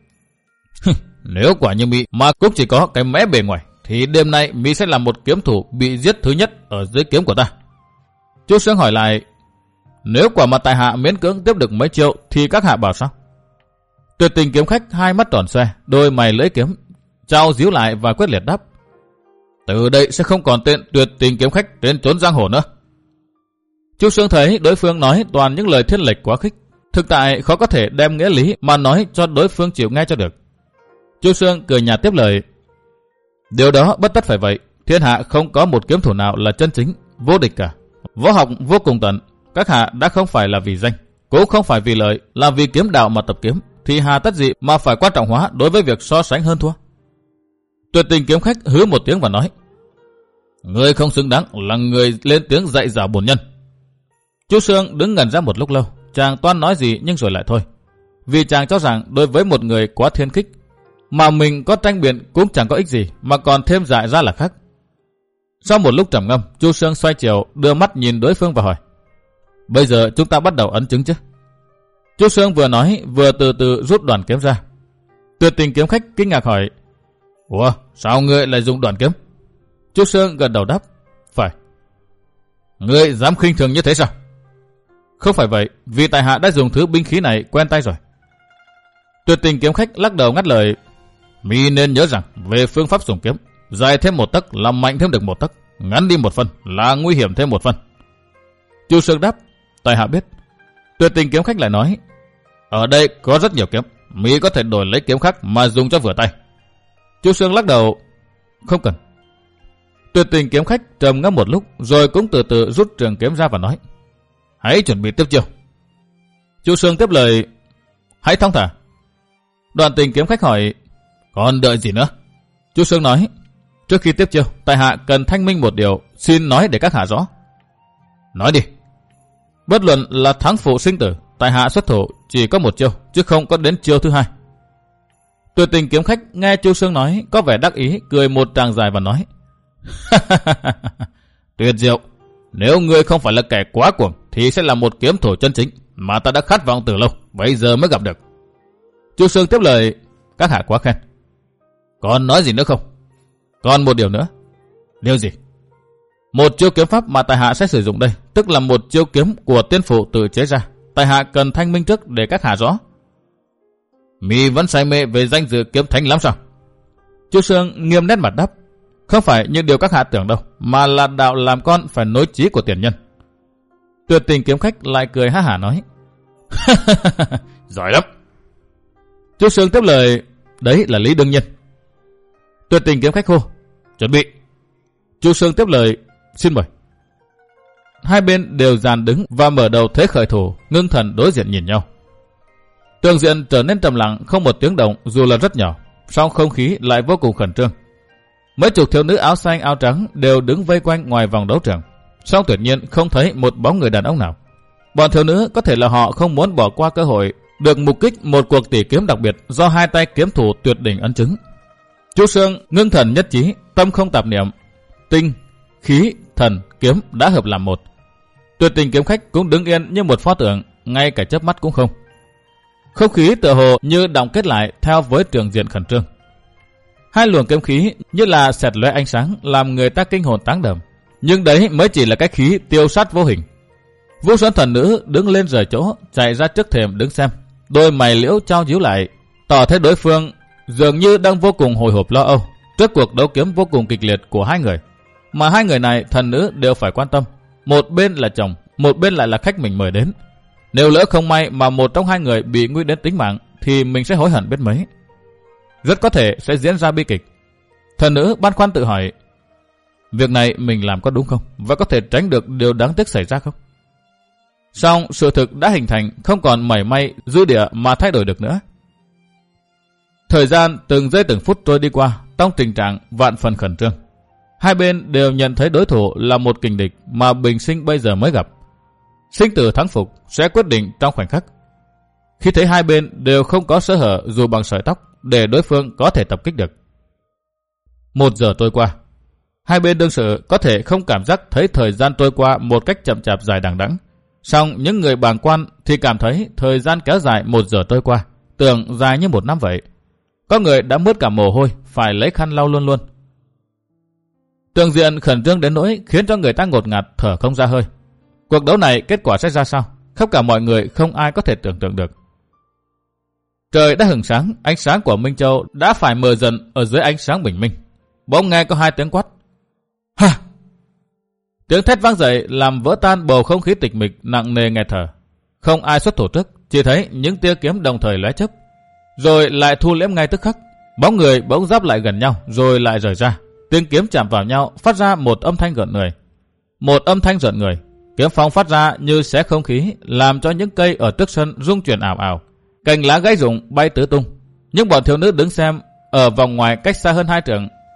nếu quả như mi mà cũng chỉ có cái mẽ bề ngoài, thì đêm nay mi sẽ là một kiếm thủ bị giết thứ nhất ở dưới kiếm của ta. Chu Sương hỏi lại: nếu quả mà tại hạ miễn cưỡng tiếp được mấy chiêu thì các hạ bảo sao? Tuyệt Tình kiếm khách hai mắt tròn xoe, đôi mày lưỡi kiếm trao díu lại và quyết liệt đáp: từ đây sẽ không còn tên Tuyệt Tình kiếm khách trên chốn giang hồ nữa. Chu Sương thấy đối phương nói toàn những lời thiên lệch quá khích, thực tại khó có thể đem nghĩa lý mà nói cho đối phương chịu nghe cho được. Chu Sương cười nhạt tiếp lời: điều đó bất tất phải vậy, thiên hạ không có một kiếm thủ nào là chân chính vô địch cả. Võ học vô cùng tận, các hạ đã không phải là vì danh, cũng không phải vì lợi, là vì kiếm đạo mà tập kiếm, thì hà tất gì mà phải quan trọng hóa đối với việc so sánh hơn thua. Tuyệt Tình kiếm khách hứ một tiếng và nói: Ngươi không xứng đáng là người lên tiếng dạy dỗ bổn nhân. Chu Sương đứng ngẩn ra một lúc lâu, chàng toan nói gì nhưng rồi lại thôi, vì chàng cho rằng đối với một người quá thiên khích, mà mình có tranh biện cũng chẳng có ích gì, mà còn thêm dại ra là khác. Sau một lúc trầm ngâm, Chu Sương xoay chiều đưa mắt nhìn đối phương và hỏi: Bây giờ chúng ta bắt đầu ấn chứng chứ? Chu Sương vừa nói vừa từ từ rút đoàn kiếm ra. Tuyệt Tình kiếm khách kinh ngạc hỏi: Ủa, sao ngươi lại dùng đoàn kiếm? Chu Sương gật đầu đáp: Phải. Ngươi dám khinh thường như thế sao? Không phải vậy, vì tại hạ đã dùng thứ binh khí này quen tay rồi. Tuyệt Tình kiếm khách lắc đầu ngắt lời: Mi nên nhớ rằng về phương pháp dùng kiếm, dài thêm một tấc là mạnh thêm được một tấc, ngắn đi một phân là nguy hiểm thêm một phân. Chu Sương đáp: Tại hạ biết. Tuyệt Tình kiếm khách lại nói: Ở đây có rất nhiều kiếm, Mi có thể đổi lấy kiếm khác mà dùng cho vừa tay. Chu Sương lắc đầu: Không cần. Tuyệt Tình kiếm khách trầm ngâm một lúc rồi cũng từ từ rút trường kiếm ra và nói: Hãy chuẩn bị tiếp chiêu. Chu Sương tiếp lời: Hãy thong thả. Đoạn Tình kiếm khách hỏi: Còn đợi gì nữa? Chu Sương nói: Trước khi tiếp chiêu, tại hạ cần thanh minh một điều, xin nói để các hạ rõ. Nói đi. Bất luận là thắng phụ sinh tử, tại hạ xuất thủ chỉ có một chiêu, chứ không có đến chiêu thứ hai. Tuyệt Tình kiếm khách nghe Chu Sương nói có vẻ đắc ý, cười một tràng dài và nói: Tuyệt diệu. Nếu ngươi không phải là kẻ quá cuồng thì sẽ là một kiếm thủ chân chính mà ta đã khát vọng từ lâu, bây giờ mới gặp được. Chu Sương tiếp lời: Các hạ quá khen. Còn nói gì nữa không? Còn một điều nữa. Điều gì? Một chiêu kiếm pháp mà tại hạ sẽ sử dụng đây, tức là một chiêu kiếm của tiên phụ tự chế ra. Tại hạ cần thanh minh trước để các hạ rõ. Mi vẫn say mê về danh dự kiếm thánh lắm sao? Chu Sương nghiêm nét mặt đáp: Không phải như điều các hạ tưởng đâu, mà là đạo làm con phải nối chí của tiền nhân. Tuyệt Tình kiếm khách lại cười ha hả nói: Giỏi lắm. Chu Sương tiếp lời: Đấy là lý đương nhiên. Tuyệt Tình kiếm khách hô: Chuẩn bị. Chu Sương tiếp lời: Xin mời. Hai bên đều dàn đứng và mở đầu thế khởi thủ, ngưng thần đối diện nhìn nhau. Tường diện trở nên trầm lặng, không một tiếng động dù là rất nhỏ, song không khí lại vô cùng khẩn trương. Mấy chục thiếu nữ áo xanh áo trắng đều đứng vây quanh ngoài vòng đấu trường, song tuyệt nhiên không thấy một bóng người đàn ông nào. Bọn thiếu nữ có thể là họ không muốn bỏ qua cơ hội được mục kích một cuộc tỉ kiếm đặc biệt do hai tay kiếm thủ tuyệt đỉnh ấn chứng. Chu Sương ngưng thần nhất trí, tâm không tạp niệm, tinh, khí, thần, kiếm đã hợp làm một. Tuyệt Tình kiếm khách cũng đứng yên như một pho tượng, ngay cả chớp mắt cũng không. Không khí tựa hồ như đọng kết lại theo với trường diện khẩn trương. Hai luồng kiếm khí như là xẹt lóe ánh sáng làm người ta kinh hồn táng đờm, nhưng đấy mới chỉ là cái khí tiêu sát vô hình. Vũ Xuân thần nữ đứng lên rời chỗ, chạy ra trước thềm đứng xem, đôi mày liễu trao díu lại, tỏ thấy đối phương dường như đang vô cùng hồi hộp lo âu trước cuộc đấu kiếm vô cùng kịch liệt của hai người, mà hai người này thần nữ đều phải quan tâm. Một bên là chồng, một bên lại là khách mình mời đến. Nếu lỡ không may mà một trong hai người bị nguy đến tính mạng thì mình sẽ hối hận biết mấy. Rất có thể sẽ diễn ra bi kịch. Thần nữ băn khoăn tự hỏi: Việc này mình làm có đúng không? Và có thể tránh được điều đáng tiếc xảy ra không? Song sự thực đã hình thành, không còn mảy may dư địa mà thay đổi được nữa. Thời gian từng giây từng phút trôi đi qua trong tình trạng vạn phần khẩn trương. Hai bên đều nhận thấy đối thủ là một kình địch mà bình sinh bây giờ mới gặp. Sinh tử thắng phục sẽ quyết định trong khoảnh khắc. Khi thấy hai bên đều không có sơ hở dù bằng sợi tóc để đối phương có thể tập kích được. Một giờ trôi qua, hai bên đương sự có thể không cảm giác thấy thời gian trôi qua một cách chậm chạp dài đằng đẵng. Song những người bàng quan thì cảm thấy thời gian kéo dài một giờ trôi qua, tưởng dài như một năm vậy. Có người đã mướt cả mồ hôi, phải lấy khăn lau luôn luôn. Tường diện khẩn trương đến nỗi khiến cho người ta ngột ngạt thở không ra hơi. Cuộc đấu này kết quả sẽ ra sao? Khắp cả mọi người không ai có thể tưởng tượng được. Trời đã hửng sáng, ánh sáng của Minh Châu đã phải mờ dần ở dưới ánh sáng bình minh. Bỗng nghe có hai tiếng quát: Ha! Tiếng thét vang dậy làm vỡ tan bầu không khí tịch mịch nặng nề nghẹt thở. Không ai xuất thủ trước, chỉ thấy những tia kiếm đồng thời lóe chớp, rồi lại thu liễm ngay tức khắc. Bóng người bỗng giáp lại gần nhau, rồi lại rời ra. Tiếng kiếm chạm vào nhau, phát ra một âm thanh gợn người. Một âm thanh rợn người, kiếm phong phát ra như xé không khí, làm cho những cây ở trước sân rung chuyển ảo ảo, cành lá gãy rụng bay tứ tung. Những bọn thiếu nữ đứng xem ở vòng ngoài cách xa hơn hai trượng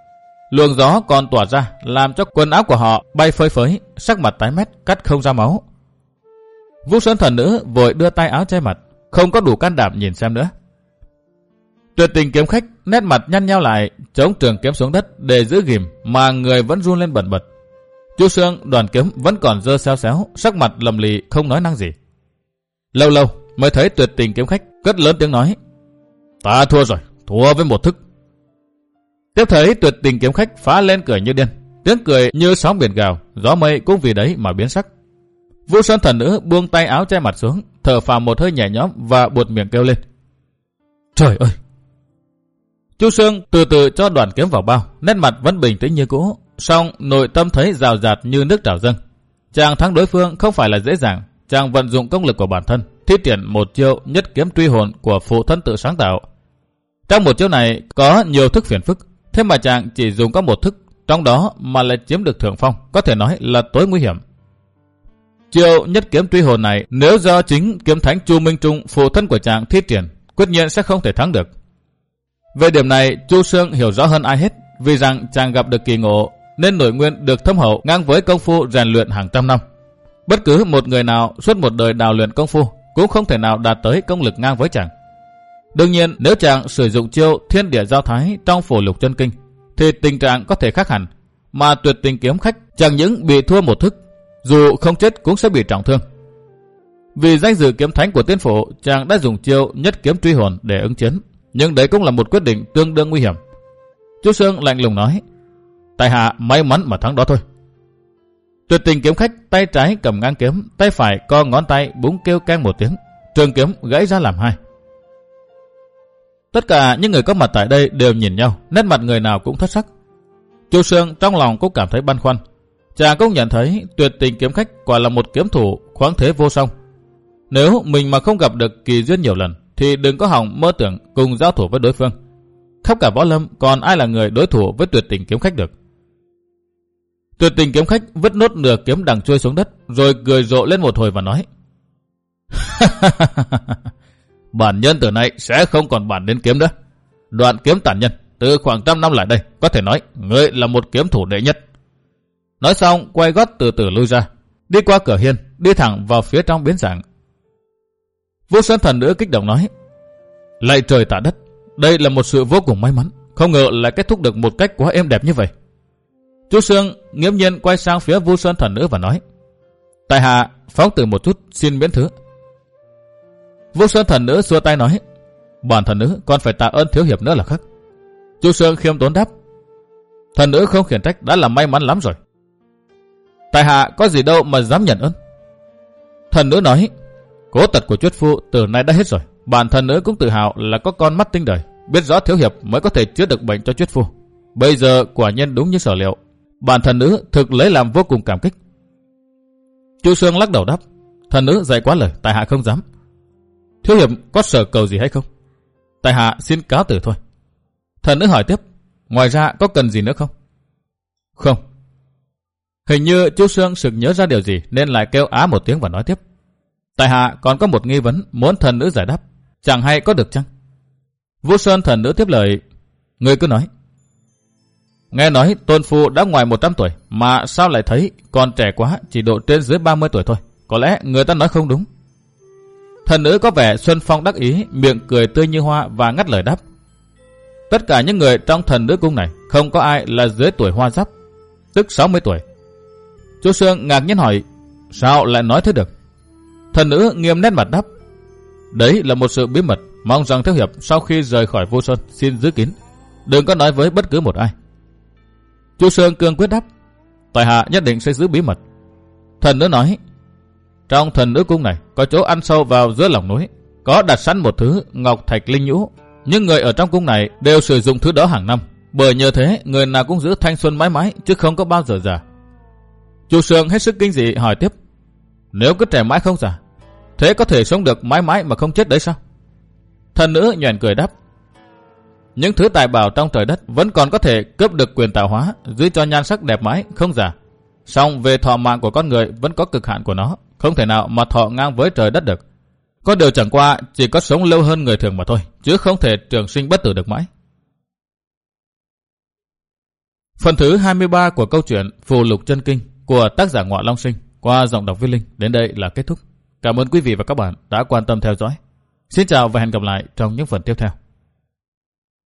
Luồng gió còn tỏa ra làm cho quần áo của họ bay phơi phới, sắc mặt tái mét, cắt không ra máu. Vũ Sơn thần nữ vội đưa tay áo che mặt, không có đủ can đảm nhìn xem nữa. Tuyệt Tình kiếm khách nét mặt nhăn nhao lại, chống trường kiếm xuống đất để giữ ghìm, mà người vẫn run lên bần bật. Chu Sương đoàn kiếm vẫn còn dơ xéo xéo, sắc mặt lầm lì không nói năng gì. Lâu lâu mới thấy Tuyệt Tình kiếm khách cất lớn tiếng nói: "Ta thua rồi, thua với một thức." Tiếp thấy Tuyệt Tình kiếm khách phá lên cười như điên, tiếng cười như sóng biển gào, gió mây cũng vì đấy mà biến sắc. Vũ Sơn thần nữ buông tay áo che mặt xuống, thở phào một hơi nhẹ nhõm và buột miệng kêu lên: "Trời ơi!" Chu Sương từ từ cho đoàn kiếm vào bao, nét mặt vẫn bình tĩnh như cũ, song nội tâm thấy rào rạt như nước trào dâng. Chàng thắng đối phương không phải là dễ dàng, chàng vận dụng công lực của bản thân, thi triển một chiêu nhất kiếm truy hồn của phụ thân tự sáng tạo. Trong một chiêu này có nhiều thức phiền phức, thế mà chàng chỉ dùng có một thức, trong đó mà lại chiếm được thượng phong, có thể nói là tối nguy hiểm. Chiêu nhất kiếm truy hồn này nếu do chính kiếm thánh Chu Minh Trung phụ thân của chàng thi triển, quyết nhiên sẽ không thể thắng được. Về điểm này Chu Sương hiểu rõ hơn ai hết, vì rằng chàng gặp được kỳ ngộ nên nội nguyên được thâm hậu ngang với công phu rèn luyện hàng trăm năm. Bất cứ một người nào suốt một đời đào luyện công phu cũng không thể nào đạt tới công lực ngang với chàng. Đương nhiên nếu chàng sử dụng chiêu Thiên Địa Giao Thái trong Phổ Lục Chân Kinh thì tình trạng có thể khác hẳn, mà Tuyệt Tình kiếm khách chẳng những bị thua một thức, dù không chết cũng sẽ bị trọng thương. Vì danh dự kiếm thánh của tiên phủ, chàng đã dùng chiêu nhất kiếm truy hồn để ứng chiến, nhưng đấy cũng là một quyết định tương đương nguy hiểm. Chu Sương lạnh lùng nói: "Tại hạ may mắn mà thắng đó thôi." Tuyệt Tình kiếm khách tay trái cầm ngang kiếm, tay phải co ngón tay búng kêu keng một tiếng, trường kiếm gãy ra làm hai. Tất cả những người có mặt tại đây đều nhìn nhau, nét mặt người nào cũng thất sắc. Chu Sương trong lòng cũng cảm thấy băn khoăn. Chàng cũng nhận thấy Tuyệt Tình kiếm khách quả là một kiếm thủ khoáng thế vô song. Nếu mình mà không gặp được kỳ duyên nhiều lần thì đừng có hòng mơ tưởng cùng giao thủ với đối phương. Khắp cả võ lâm còn ai là người đối thủ với Tuyệt Tình kiếm khách được. Tuyệt Tình kiếm khách vứt nốt nửa kiếm đằng chuôi xuống đất, rồi cười rộ lên một hồi và nói: "Bản nhân từ nay sẽ không còn bản đến kiếm nữa. Đoạn kiếm tàn nhân từ khoảng trăm năm lại đây, có thể nói ngươi là một kiếm thủ đệ nhất." Nói xong quay gót từ từ lui ra, đi qua cửa hiên, đi thẳng vào phía trong biến giảng. Vũ Sơn thần nữ kích động nói: "Lạy trời tạ đất, đây là một sự vô cùng may mắn, không ngờ lại kết thúc được một cách quá êm đẹp như vậy." Chu Sương nghiễm nhiên quay sang phía Vũ Sơn thần nữ và nói: "Tại hạ phóng từ một chút, xin miễn thứ." Vũ Sơn thần nữ xua tay nói: "Bản thần nữ còn phải tạ ơn thiếu hiệp nữa là khác." Chu Sương khiêm tốn đáp: "Thần nữ không khiển trách đã là may mắn lắm rồi." "Tại hạ có gì đâu mà dám nhận ơn." Thần nữ nói: "Cố tật của Chuyết phu từ nay đã hết rồi, bản thần nữ cũng tự hào là có con mắt tinh đời, biết rõ thiếu hiệp mới có thể chữa được bệnh cho Chuyết phu. Bây giờ quả nhiên đúng như sở liệu, bản thần nữ thực lấy làm vô cùng cảm kích." Chu Sương lắc đầu đáp: "Thần nữ dạy quá lời, tại hạ không dám." "Thiếu hiệp có sở cầu gì hay không?" "Tại hạ xin cáo từ thôi." Thần nữ hỏi tiếp: "Ngoài ra có cần gì nữa không?" "Không." Hình như Chu Sương sực nhớ ra điều gì nên lại kêu á một tiếng và nói tiếp: "Tại hạ còn có một nghi vấn muốn thần nữ giải đáp, chẳng hay có được chăng?" Vũ Sơn thần nữ tiếp lời: "Người cứ nói." "Nghe nói tôn phu đã ngoài một trăm tuổi, mà sao lại thấy còn trẻ quá, chỉ độ trên dưới ba mươi tuổi thôi, có lẽ người ta nói không đúng." Thần nữ có vẻ xuân phong đắc ý, miệng cười tươi như hoa và ngắt lời đáp: "Tất cả những người trong thần nữ cung này không có ai là dưới tuổi hoa giáp, tức sáu mươi tuổi." Chu Sương ngạc nhiên hỏi: "Sao lại nói thế được?" Thần nữ nghiêm nét mặt đáp: "Đấy là một sự bí mật, mong rằng thiếu hiệp sau khi rời khỏi Vô Sơn xin giữ kín, đừng có nói với bất cứ một ai." Chu Sương cương quyết đáp: "Tại hạ nhất định sẽ giữ bí mật." Thần nữ nói: "Trong thần nữ cung này có chỗ ăn sâu vào giữa lòng núi, có đặt sẵn một thứ ngọc thạch linh nhũ, nhưng người ở trong cung này đều sử dụng thứ đó hàng năm, bởi nhờ thế người nào cũng giữ thanh xuân mãi mãi chứ không có bao giờ già." Chu Sương hết sức kinh dị hỏi tiếp: "Nếu cứ trẻ mãi không già, thế có thể sống được mãi mãi mà không chết đấy sao?" Thần nữ nhoẻn cười đáp: "Những thứ tài bảo trong trời đất vẫn còn có thể cướp được quyền tạo hóa, giữ cho nhan sắc đẹp mãi không già. Song về thọ mạng của con người vẫn có cực hạn của nó, không thể nào mà thọ ngang với trời đất được. Có điều chẳng qua chỉ có sống lâu hơn người thường mà thôi, chứ không thể trường sinh bất tử được mãi." Phần thứ hai mươi ba của câu chuyện Phù Lục Chân Kinh của tác giả Ngọa Long Sinh qua giọng đọc Viết Linh đến đây là kết thúc. Cảm ơn quý vị và các bạn đã quan tâm theo dõi. Xin chào và hẹn gặp lại trong những phần tiếp theo.